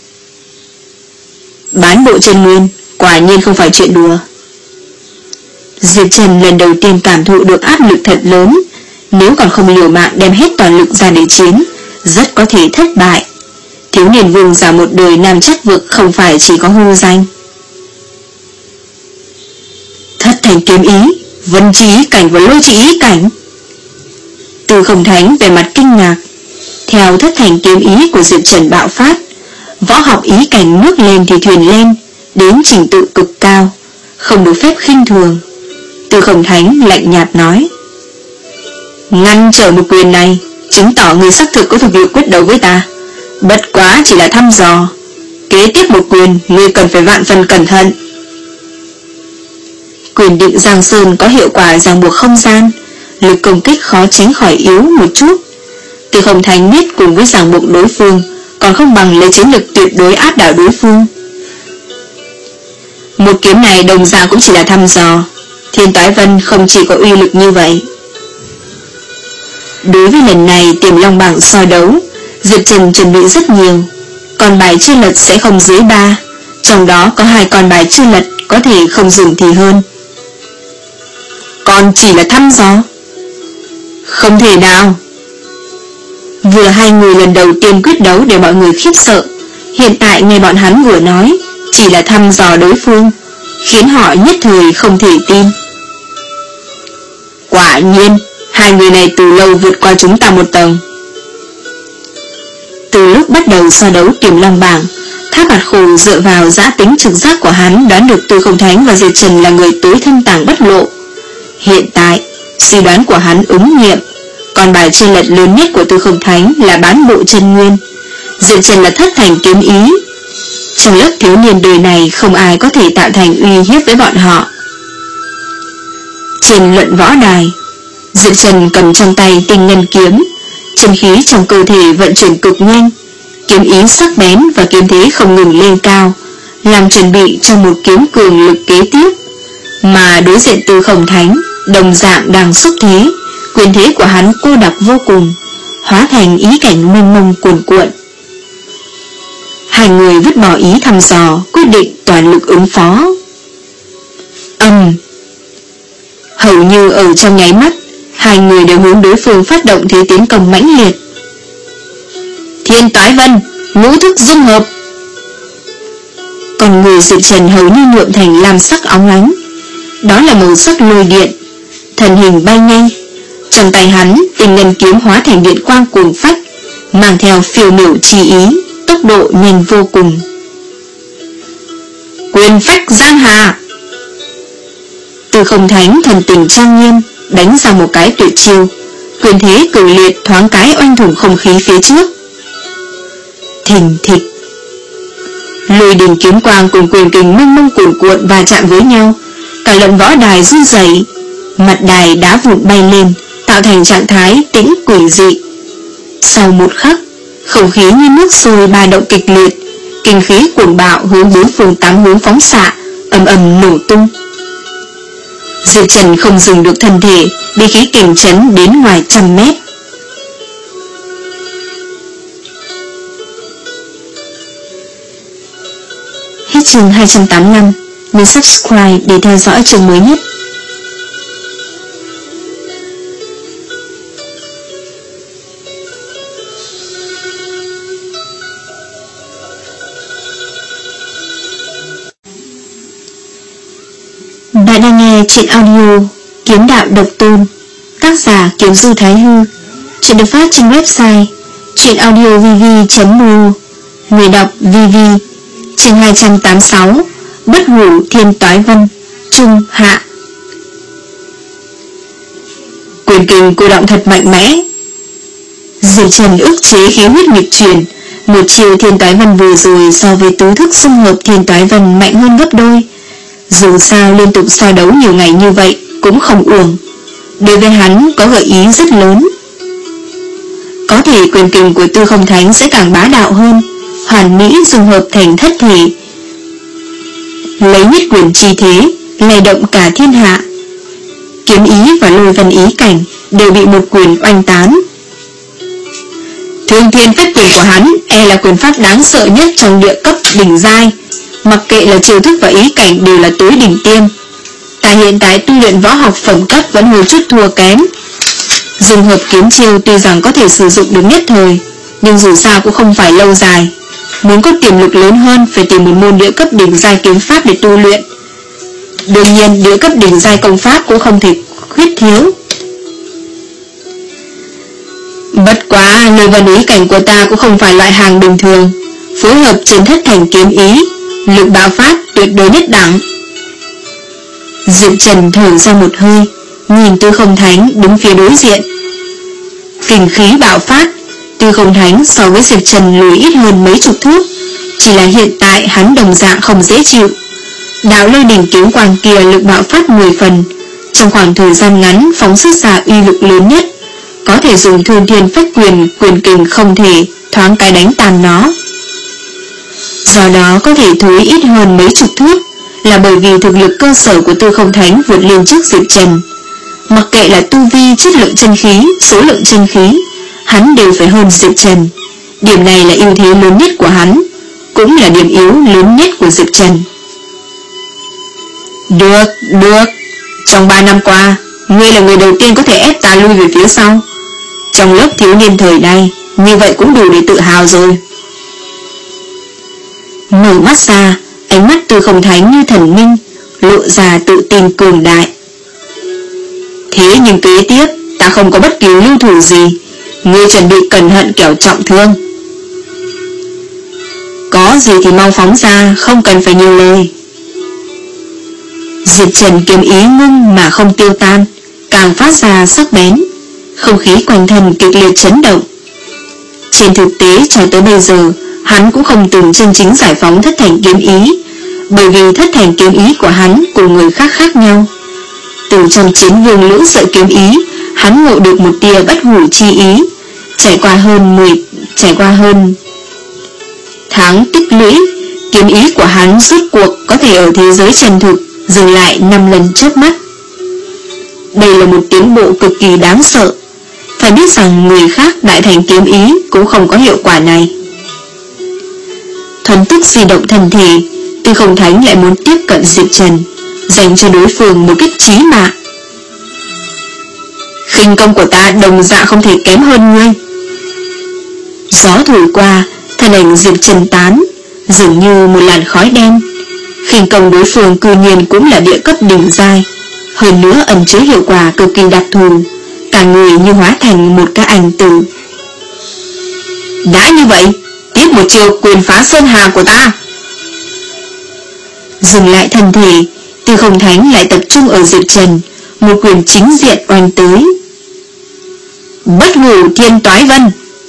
Bán bộ Trần Nguyên quả nhiên không phải chuyện đùa. Diệp Trần lần đầu tiên cảm thụ được áp lực thật lớn, nếu còn không liều mạng đem hết toàn lực ra để chiến, rất có thể thất bại. Thiếu niên vương giả một đời nam chắc vực không phải chỉ có hư danh. Thất thành kiếm ý, vân chi ý cảnh và lôi chi ý cảnh. Tư Không Thánh về mặt kinh ngạc. Theo thất thành kiếm ý của Diệp Trần bạo phát, võ học ý cảnh nước lên thì thuyền lên, đến trình tự cực cao, không được phép khinh thường. Tư Không Thánh lạnh nhạt nói: ngăn trở một quyền này, chứng tỏ người xác thực có thực lực quyết đấu với ta. Bất quá chỉ là thăm dò. Kế tiếp một quyền, ngươi cần phải vạn phần cẩn thận. Quyền định Giang Sơn có hiệu quả ràng buộc không gian, lực công kích khó tránh khỏi yếu một chút. Tư Không Thánh biết cùng với ràng buộc đối phương, còn không bằng lấy chiến lực tuyệt đối áp đảo đối phương. Một kiếm này đồng dạng cũng chỉ là thăm dò. Thiên Toái Vân không chỉ có uy lực như vậy. Đối với lần này Tiềm Long bảng so đấu, Diệp Trần chuẩn bị rất nhiều. Con bài chưa lật sẽ không dưới ba, trong đó có hai con bài chưa lật có thể không dùng thì hơn. Còn chỉ là thăm dò? Không thể nào. Vừa hai người lần đầu tiên quyết đấu để mọi người khiếp sợ, hiện tại nghe bọn hắn vừa nói chỉ là thăm dò đối phương, khiến họ nhất thời không thể tin. Quả nhiên, hai người này từ lâu vượt qua chúng ta một tầng. Từ lúc bắt đầu so đấu Tiềm Long bảng, Tháp Bạt Khổ dựa vào giã tính trực giác của hắn đoán được Tư Không Thánh và Diệp Trần là người tối thâm tàng bất lộ. Hiện tại, suy đoán của hắn ứng nghiệm. Còn bài chênh lệch lớn nhất của Tư Không Thánh là bán bộ chân nguyên, Diệp Trần là thất thành kiếm ý. Trong lớp thiếu niên đời này không ai có thể tạo thành uy hiếp với bọn họ. Trên luận võ đài, Diệp Trần cầm trong tay tinh ngân kiếm, chân khí trong cơ thể vận chuyển cực nhanh, kiếm ý sắc bén và kiếm thế không ngừng lên cao, làm chuẩn bị cho một kiếm cường lực kế tiếp. Mà đối diện Tư Không Thánh đồng dạng đang xúc thế, quyền thế của hắn cô đặc vô cùng, hóa thành ý cảnh mênh mông cuồn cuộn. Hai người vứt bỏ ý thăm dò, quyết định toàn lực ứng phó. Ầm. Hầu như ở trong nháy mắt, hai người đều hướng đối phương phát động thế tiến công mãnh liệt. Thiên Toái Vân, ngũ thức dung hợp. Còn người Diệp Trần hầu như nhuộm thành lam sắc óng ánh, đó là màu sắc lôi điện. Thần hình bay nhanh, trong tay hắn tinh ngân kiếm hóa thành điện quang cuồng phách, mang theo phiêu miểu chi ý, tốc độ nhanh vô cùng. Quyền phách giang hà. Tư Không Thánh thần tình trang nghiêm đánh ra một cái tuyệt chiêu, quyền thế cường liệt thoáng cái oanh thủng không khí phía trước. Thình thịch, lôi đình kiếm quang cùng quyền kình mênh mông cuồn cuộn và chạm với nhau, cả luận võ đài run rẩy, mặt đài đá vụn bay lên, tạo thành trạng thái tĩnh quỷ dị. Sau một khắc, không khí như nước sôi ba động kịch liệt, kinh khí cuồng bạo hướng bốn phương tám hướng phóng xạ, ầm ầm nổ tung. Diệp Trần không dừng được thân thể, bị khí kình chấn đến ngoài trăm mét. Hết chương hai trăm tám mươi lăm, nhấn subscribe để theo dõi chương mới nhất. Bạn đang nghe truyện audio Kiếm Đạo Độc Tôn, tác giả Kiếm Du Thái Hư. Truyện được phát trên website truyệnaudiovv chấm ru. Người đọc vê vê. Chương hai trăm tám mươi sáu, Bất Hủ Thiên Toái Vân, Trung Hạ. Quyền kình cô động thật mạnh mẽ. Diệp Trần ức chế khí huyết nghịch chuyển, một chiều Thiên Toái Vân vừa rồi so với tứ thức xung hợp Thiên Toái Vân mạnh hơn gấp đôi. Dù sao liên tục so đấu nhiều ngày như vậy cũng không uổng, đối với hắn có gợi ý rất lớn. Có thể quyền kình của Tư Không Thánh sẽ càng bá đạo hơn, hoàn mỹ dung hợp thành thất thể, lấy nhất quyền chi thế lay động cả thiên hạ. Kiếm ý và lôi vân ý cảnh đều bị một quyền oanh tán. Thương thiên phách quyền của hắn e là quyền pháp đáng sợ nhất trong địa cấp đỉnh giai, mặc kệ là chiêu thức và ý cảnh đều là tối đỉnh tiêm. Ta hiện tại tu luyện võ học phẩm cấp vẫn hơi chút thua kém. Dùng hợp kiếm chiêu tuy rằng có thể sử dụng được nhất thời, nhưng dù sao cũng không phải lâu dài. Muốn có tiềm lực lớn hơn phải tìm một môn địa cấp đỉnh giai kiếm pháp để tu luyện. Đương nhiên địa cấp đỉnh giai công pháp cũng không thể khuyết thiếu. Bất quá lời vận ý cảnh của ta cũng không phải loại hàng bình thường, phối hợp trên thất thành kiếm ý, lực bạo phát tuyệt đối nhất đẳng. Diệp Trần thở ra một hơi, nhìn Tư Không Thánh đứng phía đối diện. Kình khí bạo phát, Tư Không Thánh so với Diệp Trần lùi ít hơn mấy chục thước, chỉ là hiện tại hắn đồng dạng không dễ chịu. Đạo lôi đỉnh kiếm quang kia lực bạo phát mười phần, trong khoảng thời gian ngắn phóng xuất ra uy lực lớn nhất, có thể dùng thương thiên phách quyền, quyền kình không thể thoáng cái đánh tan nó. Do đó có thể thối ít hơn mấy chục thước là bởi vì thực lực cơ sở của Tư Không Thánh vượt lên trước Diệp Trần. Mặc kệ là tu vi, chất lượng chân khí, số lượng chân khí, hắn đều phải hơn Diệp Trần. Điểm này là ưu thế lớn nhất của hắn, cũng là điểm yếu lớn nhất của Diệp Trần. Được, được. Trong ba năm qua, ngươi là người đầu tiên có thể ép ta lui về phía sau. Trong lớp thiếu niên thời nay, như vậy cũng đủ để tự hào rồi. Mở mắt ra, ánh mắt Tư Không Thánh như thần minh, lộ ra tự tin cường đại. Thế nhưng kế tiếp, ta không có bất kỳ lưu thủ gì, ngươi chuẩn bị cẩn thận kẻo trọng thương. Có gì thì mau phóng ra, không cần phải nhiều lời. Diệp Trần kiếm ý ngưng mà không tiêu tan, càng phát ra sắc bén, không khí quanh thân kịch liệt chấn động. Trên thực tế cho tới bây giờ, hắn cũng không từng chân chính giải phóng thất thành kiếm ý, bởi vì thất thành kiếm ý của hắn cùng người khác khác nhau. Từ trong chiến vương lưỡng sợi kiếm ý, hắn ngộ được một tia bất hủ chi ý, trải qua hơn mười trải qua hơn tháng tích lũy, kiếm ý của hắn rốt cuộc có thể ở thế giới chân thực dừng lại năm lần chớp mắt. Đây là một tiến bộ cực kỳ đáng sợ. Phải biết rằng người khác đại thành kiếm ý cũng không có hiệu quả này. Thuần tức di động thân thể, Tư Không Thánh lại muốn tiếp cận Diệp Trần, dành cho đối phương một kích chí mạng. Khinh công của ta đồng dạng không thể kém hơn ngươi. Gió thổi qua, thân ảnh Diệp Trần tán, dường như một làn khói đen. Khinh công đối phương cư nhiên cũng là địa cấp đỉnh giai, hơn nữa ẩn chứa hiệu quả cực kỳ đặc thù, cả người như hóa thành một cái ảnh tử. Đã như vậy, tiếp một chiều quyền phá sơn hà của ta. Dừng lại thân thể, Tư Không Thánh lại tập trung ở Diệp Trần, một quyền chính diện oanh tới. Bất hủ thiên toái vân.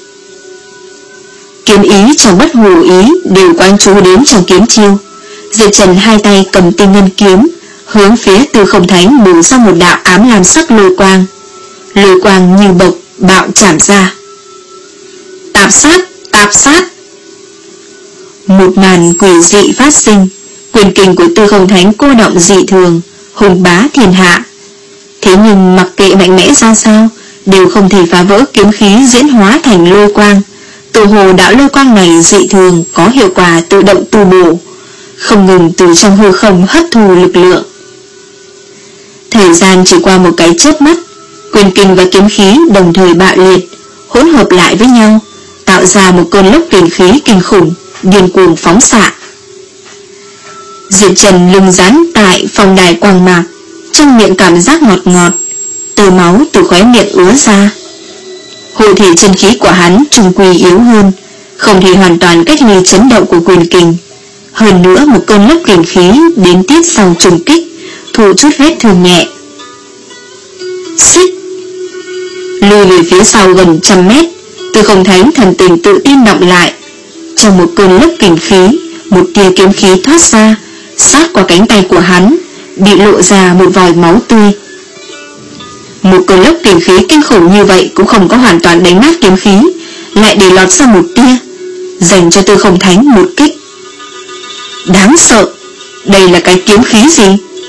Kiếm ý trong bất hủ ý đều quán chú đến trong kiếm chiêu. Diệp Trần hai tay cầm tinh ngân kiếm, hướng phía Tư Không Thánh bổ ra một đạo ám lam sắc lôi quang. Lôi quang như bộc bạo chạm ra. Tạp sát, tạp sát. Một màn quỷ dị phát sinh, quyền kình của Tư Không Thánh cô động dị thường, hùng bá thiên hạ. Thế nhưng mặc kệ mạnh mẽ ra sao, đều không thể phá vỡ kiếm khí diễn hóa thành lôi quang. Tự hồ đạo lôi quang này dị thường có hiệu quả tự động tu bổ, không ngừng từ trong hư không hấp thu lực lượng. Thời gian chỉ qua một cái chớp mắt, quyền kình và kiếm khí đồng thời bạo liệt, hỗn hợp lại với nhau, tạo ra một cơn lốc kình khí kinh khủng, điên cuồng phóng xạ. Diệp Trần lưng dán tại phòng đài quang mạc, trong miệng cảm giác ngọt ngọt, từ máu từ khóe miệng ứa ra. Hộ thể chân khí của hắn trung quy yếu hơn, không thể hoàn toàn cách ly chấn động của quyền kình. Hơn nữa một cơn lốc kình khí đến tiếp sau trùng kích, thủ chút vết thương nhẹ. Xích. Lùi về phía sau gần trăm mét, Tư Không Thánh thần tình tự tin động lại. Trong một cơn lốc kình khí, một tia kiếm khí thoát ra, sát qua cánh tay của hắn, bị lộ ra một vòi máu tươi. Một cơn lốc kình khí kinh khủng như vậy cũng không có hoàn toàn đánh nát kiếm khí, lại để lọt ra một tia, dành cho Tư Không Thánh một kích. Đáng sợ, đây là cái kiếm khí gì?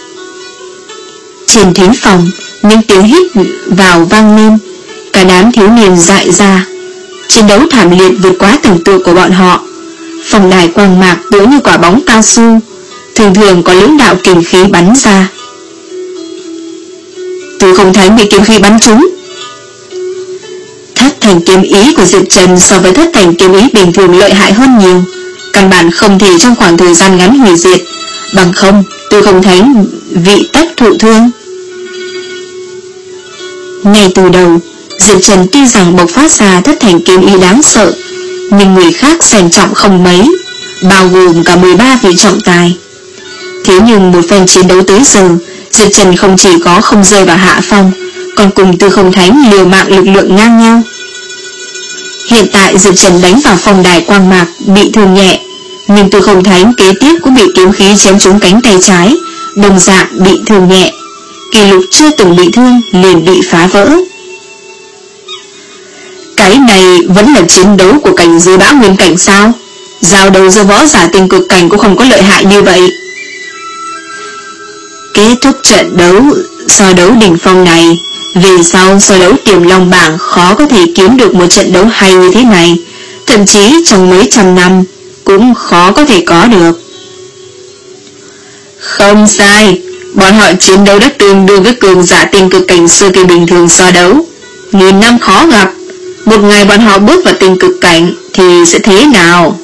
Trên thính phòng, những tiếng hít vào vang lên, cả đám thiếu niên dại ra. Chiến đấu thảm liệt vượt quá tưởng tượng của bọn họ. Phòng đài quang mạc tựa như quả bóng cao su, thường thường có lưỡng đạo kình khí bắn ra. Tư Không Thánh bị kiếm khí bắn trúng. Thất thành kiếm ý của Diệp Trần so với thất thành kiếm ý bình thường lợi hại hơn nhiều, căn bản không thể trong khoảng thời gian ngắn hủy diệt. bằng không Tư Không Thánh vị tất thụ thương. Ngay từ đầu, Diệp Trần tuy rằng bộc phát ra thất thành kiếm ý đáng sợ, nhưng người khác xem trọng không mấy, bao gồm cả mười ba vị trọng tài. Thế nhưng một phen chiến đấu tới giờ, Diệp Trần không chỉ có không rơi vào hạ phong, còn cùng Tư Không Thánh liều mạng lực lượng ngang nhau. Hiện tại Diệp Trần đánh vào phòng đài quang mạc bị thương nhẹ, nhưng Tư Không Thánh kế tiếp cũng bị kiếm khí chém trúng cánh tay trái, đồng dạng bị thương nhẹ. Kỷ lục chưa từng bị thương liền bị phá vỡ. Cái này vẫn là chiến đấu của cảnh giới bão nguyên cảnh sao? Giao đấu giữa võ giả tinh cực cảnh cũng không có lợi hại như vậy. Kết thúc trận đấu so đấu đỉnh phong này, về sau so đấu tiềm long bảng khó có thể kiếm được một trận đấu hay như thế này, thậm chí trong mấy trăm năm cũng khó có thể có được. Không sai, bọn họ chiến đấu đã tương đương với cường giả tinh cực cảnh sơ kỳ bình thường so đấu, nghìn năm khó gặp. Một ngày bọn họ bước vào tinh cực cảnh thì sẽ thế nào?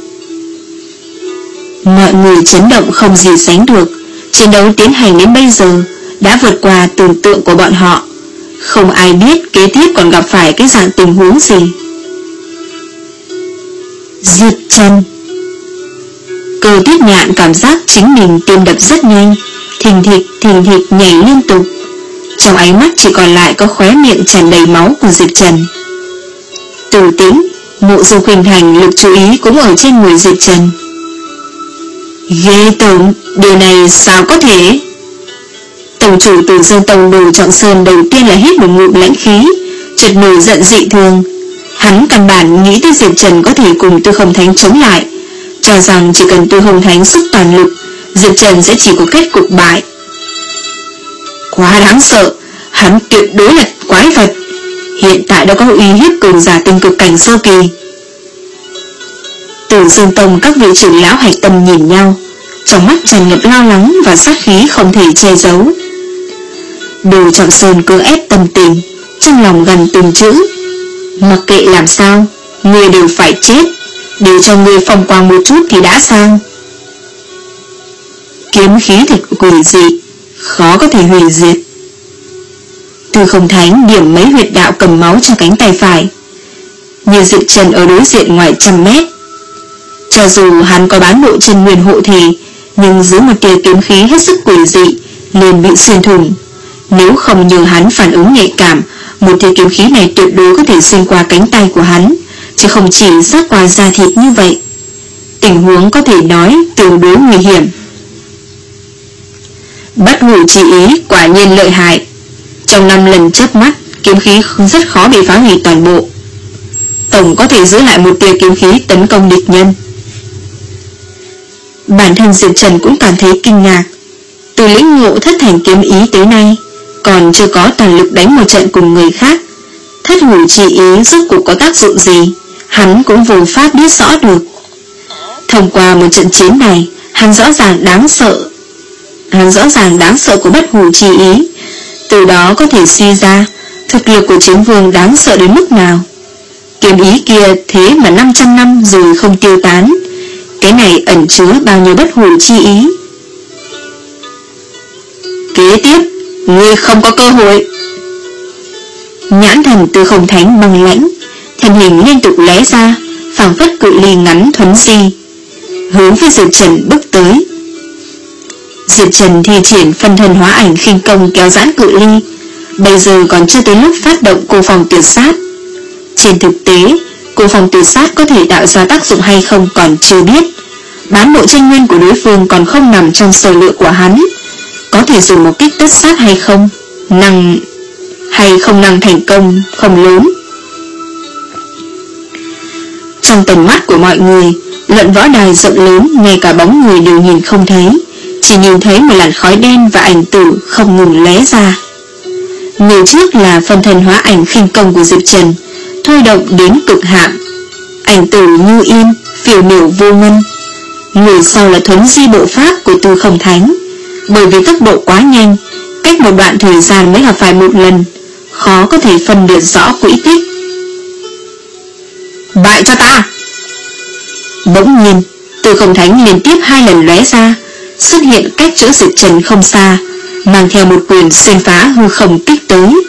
Mọi người chấn động không gì sánh được. Chiến đấu tiến hành đến bây giờ đã vượt qua tưởng tượng của bọn họ. Không ai biết kế tiếp còn gặp phải cái dạng tình huống gì. Diệp Trần. Cơ Tuyết Nhạn cảm giác chính mình tim đập rất nhanh, thình thịch thình thịch nhảy liên tục. Trong ánh mắt chỉ còn lại có khóe miệng tràn đầy máu của Diệp Trần. Từ Tĩnh, Mộ Dung Khuynh Thành lực chú ý cũng ở trên người Diệp Trần. Ghê tởm, điều này sao có thể? Tổng chủ Từ Dương Tông Đồ Trọng Sơn đầu tiên là hít một ngụm lãnh khí, chợt nổi giận dị thường. Hắn căn bản nghĩ tới Diệp Trần có thể cùng Tư Không Thánh chống lại, cho rằng chỉ cần Tư Không Thánh sức toàn lực, Diệp Trần sẽ chỉ có kết cục bại. Quá đáng sợ, hắn tuyệt đối là quái vật. Hiện tại đã có uy hiếp cường giả tinh cực cảnh sơ kỳ. Từ Dương Tông các vị trưởng lão hạch tâm nhìn nhau, trong mắt tràn ngập lo lắng và sát khí không thể che giấu. Đồ Trọng Sơn cưỡng ép tâm tình, trong lòng gần từng chữ: mặc kệ làm sao, người đều phải chết, để cho người phong quang một chút thì đã sang. Kiếm khí thật quỷ dị, khó có thể hủy diệt. Tư Không Thánh điểm mấy huyệt đạo cầm máu cho cánh tay phải, như Diệp Trần ở đối diện ngoài trăm mét. Cho dù hắn có bán bộ chân nguyên hộ thể, nhưng dưới một tia kiếm khí hết sức quỷ dị liền bị xuyên thủng. Nếu không nhờ hắn phản ứng nhạy cảm, một tia kiếm khí này tuyệt đối có thể xuyên qua cánh tay của hắn, chứ không chỉ rác qua da thịt như vậy. Tình huống có thể nói tương đối nguy hiểm. Bất hủ chi ý quả nhiên lợi hại. Trong năm lần chớp mắt, kiếm khí rất khó bị phá hủy toàn bộ. Tổng có thể giữ lại một tia kiếm khí tấn công địch nhân. Bản thân Diệp Trần cũng cảm thấy kinh ngạc. Từ lĩnh ngộ thất thành kiếm ý tới nay, còn chưa có toàn lực đánh một trận cùng người khác. Thất hủ chi ý rốt cuộc có tác dụng gì, hắn cũng vô pháp biết rõ được. Thông qua một trận chiến này, hắn rõ ràng đáng sợ. Hắn rõ ràng đáng sợ của bất hủ chi ý, từ đó có thể suy ra thực lực của chiến vương đáng sợ đến mức nào. Kiếm ý kia thế mà năm trăm năm rồi không tiêu tán, cái này ẩn chứa bao nhiêu bất hủ chi ý. Kế tiếp, ngươi không có cơ hội. Nhãn thần Tư Không Thánh băng lãnh, thân hình liên tục lóe ra, phảng phất cự ly ngắn thuấn di, hướng về Diệp Trần bước tới. Diệp Trần thi triển phân thân hóa ảnh khinh công kéo giãn cự ly, bây giờ còn chưa tới lúc phát động cô phòng tuyệt sát. Trên thực tế, cô phòng tuyệt sát có thể tạo ra tác dụng hay không còn chưa biết. Bán bộ chân nguyên của đối phương còn không nằm trong sở liệu của hắn, có thể dùng một kích tất sát hay không, năng hay không năng thành công không lớn. Trong tầm mắt của mọi người, luận võ đài rộng lớn, ngay cả bóng người đều nhìn không thấy, chỉ nhìn thấy một làn khói đen và ảnh tử không ngừng lóe ra. Người trước là phân thân hóa ảnh khinh công của Diệp Trần, thôi động đến cực hạn, ảnh tử như yên, phiêu miểu vô ngân. Người sau là thuấn di bộ pháp của Tư Không Thánh, bởi vì tốc độ quá nhanh, cách một đoạn thời gian mới gặp phải một lần, khó có thể phân biệt rõ quỹ tích. Bại cho ta! Bỗng nhiên, Tư Không Thánh liên tiếp hai lần lóe ra, xuất hiện cách chỗ Diệp Trần không xa, mang theo một quyền xuyên phá hư không kích tới.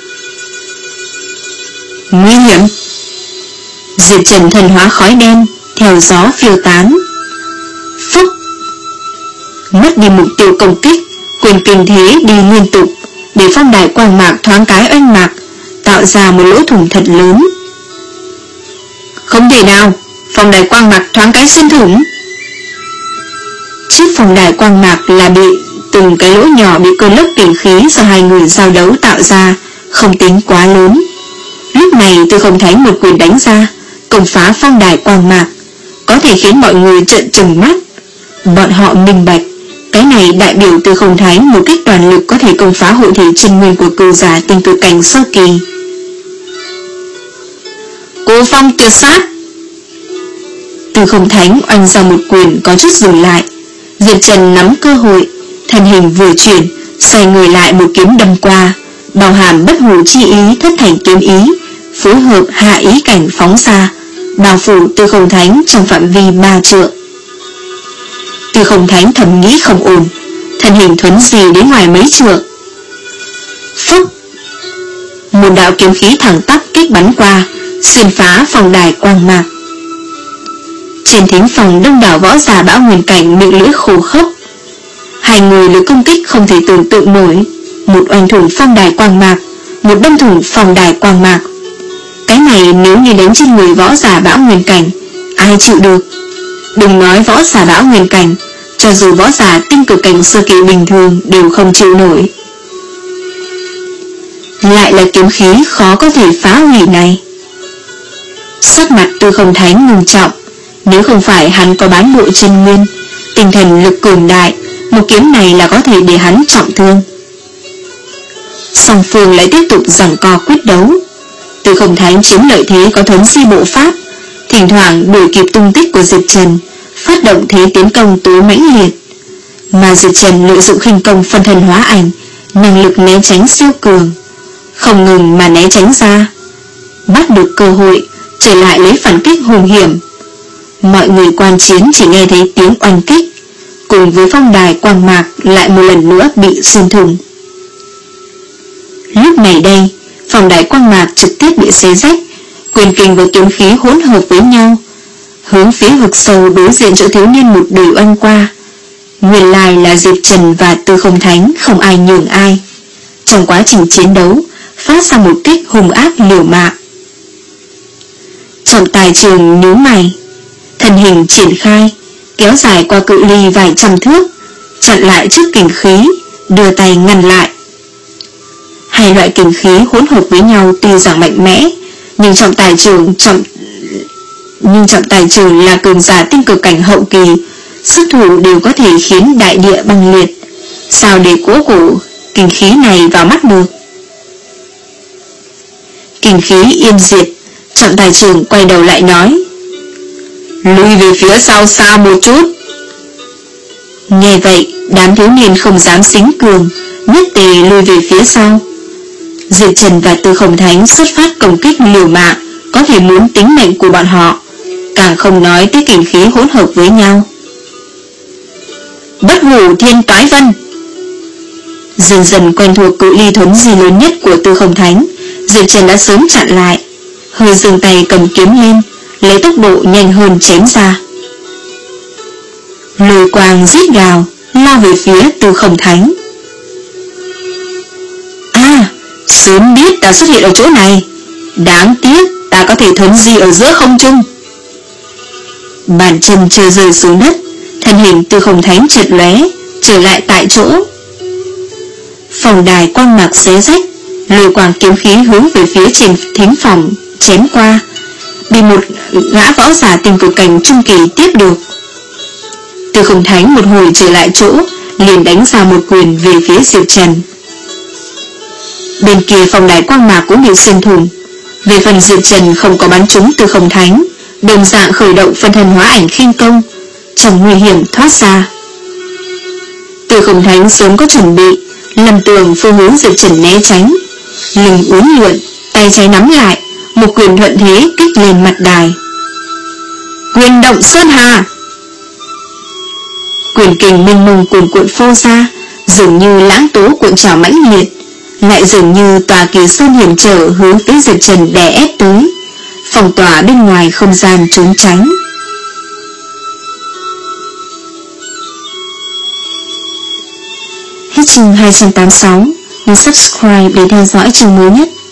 Nguy hiểm! Diệp Trần thần hóa khói đen, theo gió phiêu tán. Phúc! Mất đi mục tiêu công kích, quyền kinh thế đi liên tục, để phong đài quang mạc thoáng cái oanh mạc, tạo ra một lỗ thủng thật lớn. Không thể nào, phong đài quang mạc thoáng cái xuyên thủng. Chiếc phong đài quang mạc là bị từng cái lỗ nhỏ bị cơn lốc kình khí do hai người giao đấu tạo ra, không tính quá lớn. Lúc này Tư Không Thánh một quyền đánh ra, công phá phong đài quang mạc, có thể khiến mọi người trợn trừng mắt. Bọn họ minh bạch, cái này đại biểu Tư Không Thánh một cách toàn lực có thể công phá hộ thể chân nguyên của cừu giả tinh cực cảnh sơ kỳ. Cô phong tuyệt sát! Tư Không Thánh oanh ra một quyền có chút dừng lại. Diệp Trần nắm cơ hội, thân hình vừa chuyển, xoay người lại một kiếm đâm qua, bao hàm bất hủ chi ý thất thành kiếm ý, phối hợp hạ ý cảnh phóng ra, bao phủ Tư Không Thánh trong phạm vi ba trượng. Tư Không Thánh thầm nghĩ không ổn, thân hình thuấn di đến ngoài mấy trượng. Phúc! Một đạo kiếm khí thẳng tắp kích bắn qua, xuyên phá phòng đài quang mạc. Trên thính phòng đông đảo võ giả Bão Nguyên Cảnh miệng lưỡi khô khốc. Hai người lực công kích không thể tưởng tượng nổi, một oanh thủng phong đài quang mạc, một đâm thủng phòng đài quang mạc. Cái này nếu như đánh trên người võ giả Bão Nguyên Cảnh, ai chịu được? Đừng nói võ giả Bão Nguyên Cảnh, cho dù võ giả tinh cực cảnh sơ kỳ bình thường đều không chịu nổi. Lại là kiếm khí khó có thể phá hủy này. Sắc mặt Tư Không Thánh ngưng trọng. Nếu không phải hắn có bán bộ chân nguyên, tinh thần lực cường đại, một kiếm này là có thể để hắn trọng thương. Song phương lại tiếp tục giằng co quyết đấu. Tư Không Thánh chiếm lợi thế có thuấn di bộ pháp, thỉnh thoảng đuổi kịp tung tích của Diệp Trần, phát động thế tiến công tối mãnh liệt. Mà Diệp Trần lợi dụng khinh công phân thân hóa ảnh, năng lực né tránh siêu cường, không ngừng mà né tránh ra, bắt được cơ hội trở lại lấy phản kích hùng hiểm. Mọi người quan chiến chỉ nghe thấy tiếng oanh kích, cùng với phong đài quang mạc lại một lần nữa bị xuyên thủng. Lúc này đây, phong đài quang mạc trực tiếp bị xé rách, quyền kình và kiếm khí hỗn hợp với nhau, hướng phía vực sâu đối diện chỗ thiếu niên một đời oanh qua. Nguyên lai là Diệp Trần và Tư Không Thánh không ai nhường ai. Trong quá trình chiến đấu, phát ra một kích hung ác liều mạng. Trọng tài trường nhíu mày, thân hình triển khai, kéo dài qua cự ly vài trăm thước, chặn lại trước kình khí, đưa tay ngăn lại. Hai loại kình khí hỗn hợp với nhau tuy rằng mạnh mẽ, nhưng trọng tài trường trọng nhưng trọng tài trường là cường giả tinh cực cảnh hậu kỳ, sức thủ đều có thể khiến đại địa băng liệt, sao để cố cổ kình khí này vào mắt được. Kình khí yên diệt, trọng tài trường quay đầu lại nói: lùi về phía sau xa một chút. Nghe vậy, đám thiếu niên không dám xính cường, nhất tề lùi về phía sau. Diệp Trần và Tư Không Thánh xuất phát công kích liều mạng, có thể muốn tính mệnh của bọn họ, càng không nói tới kình khí hỗn hợp với nhau. Bất hủ thiên toái vân. Dần dần quen thuộc cự ly thuấn di lớn nhất của Tư Không Thánh, Diệp Trần đã sớm chặn lại, hơi dừng tay cầm kiếm lên, lấy tốc độ nhanh hơn chém ra. Lôi quang rít gào, lao về phía Tư Không Thánh. À, sớm biết ta xuất hiện ở chỗ này, đáng tiếc ta có thể thuấn di ở giữa không trung. Bàn chân chưa rơi xuống đất, thân hình Tư Không Thánh chợt lóe, trở lại tại chỗ. Phòng đài quang mạc xé rách, lôi quang kiếm khí hướng về phía trên thính phòng chém qua, bị một gã võ giả tinh cực cảnh trung kỳ tiếp được. Tư Không Thánh một hồi trở lại chỗ, liền đánh ra một quyền về phía Diệp Trần. Bên kia phòng đài quang mạc cũng bị xuyên thủng. Về phần Diệp Trần không có bắn trúng Tư Không Thánh, đồng dạng khởi động phân thân hóa ảnh khinh công, trong nguy hiểm thoát ra. Tư Không Thánh sớm có chuẩn bị, lầm tường phương hướng Diệp Trần né tránh, lưng uốn lượn, tay trái nắm lại, một quyền thuận thế kích lên mặt đài. Quyền động sơn hà. Quyền kình mênh mông cuồn cuộn phô ra, dường như lãng tố cuộn trào mãnh liệt, lại dường như tòa kỳ sơn hiểm trở hướng tới Diệp Trần đè ép tới, phòng tỏa bên ngoài không gian trốn tránh. Hết chương hai trăm tám mươi sáu, nhấn subscribe để theo dõi chương mới nhất.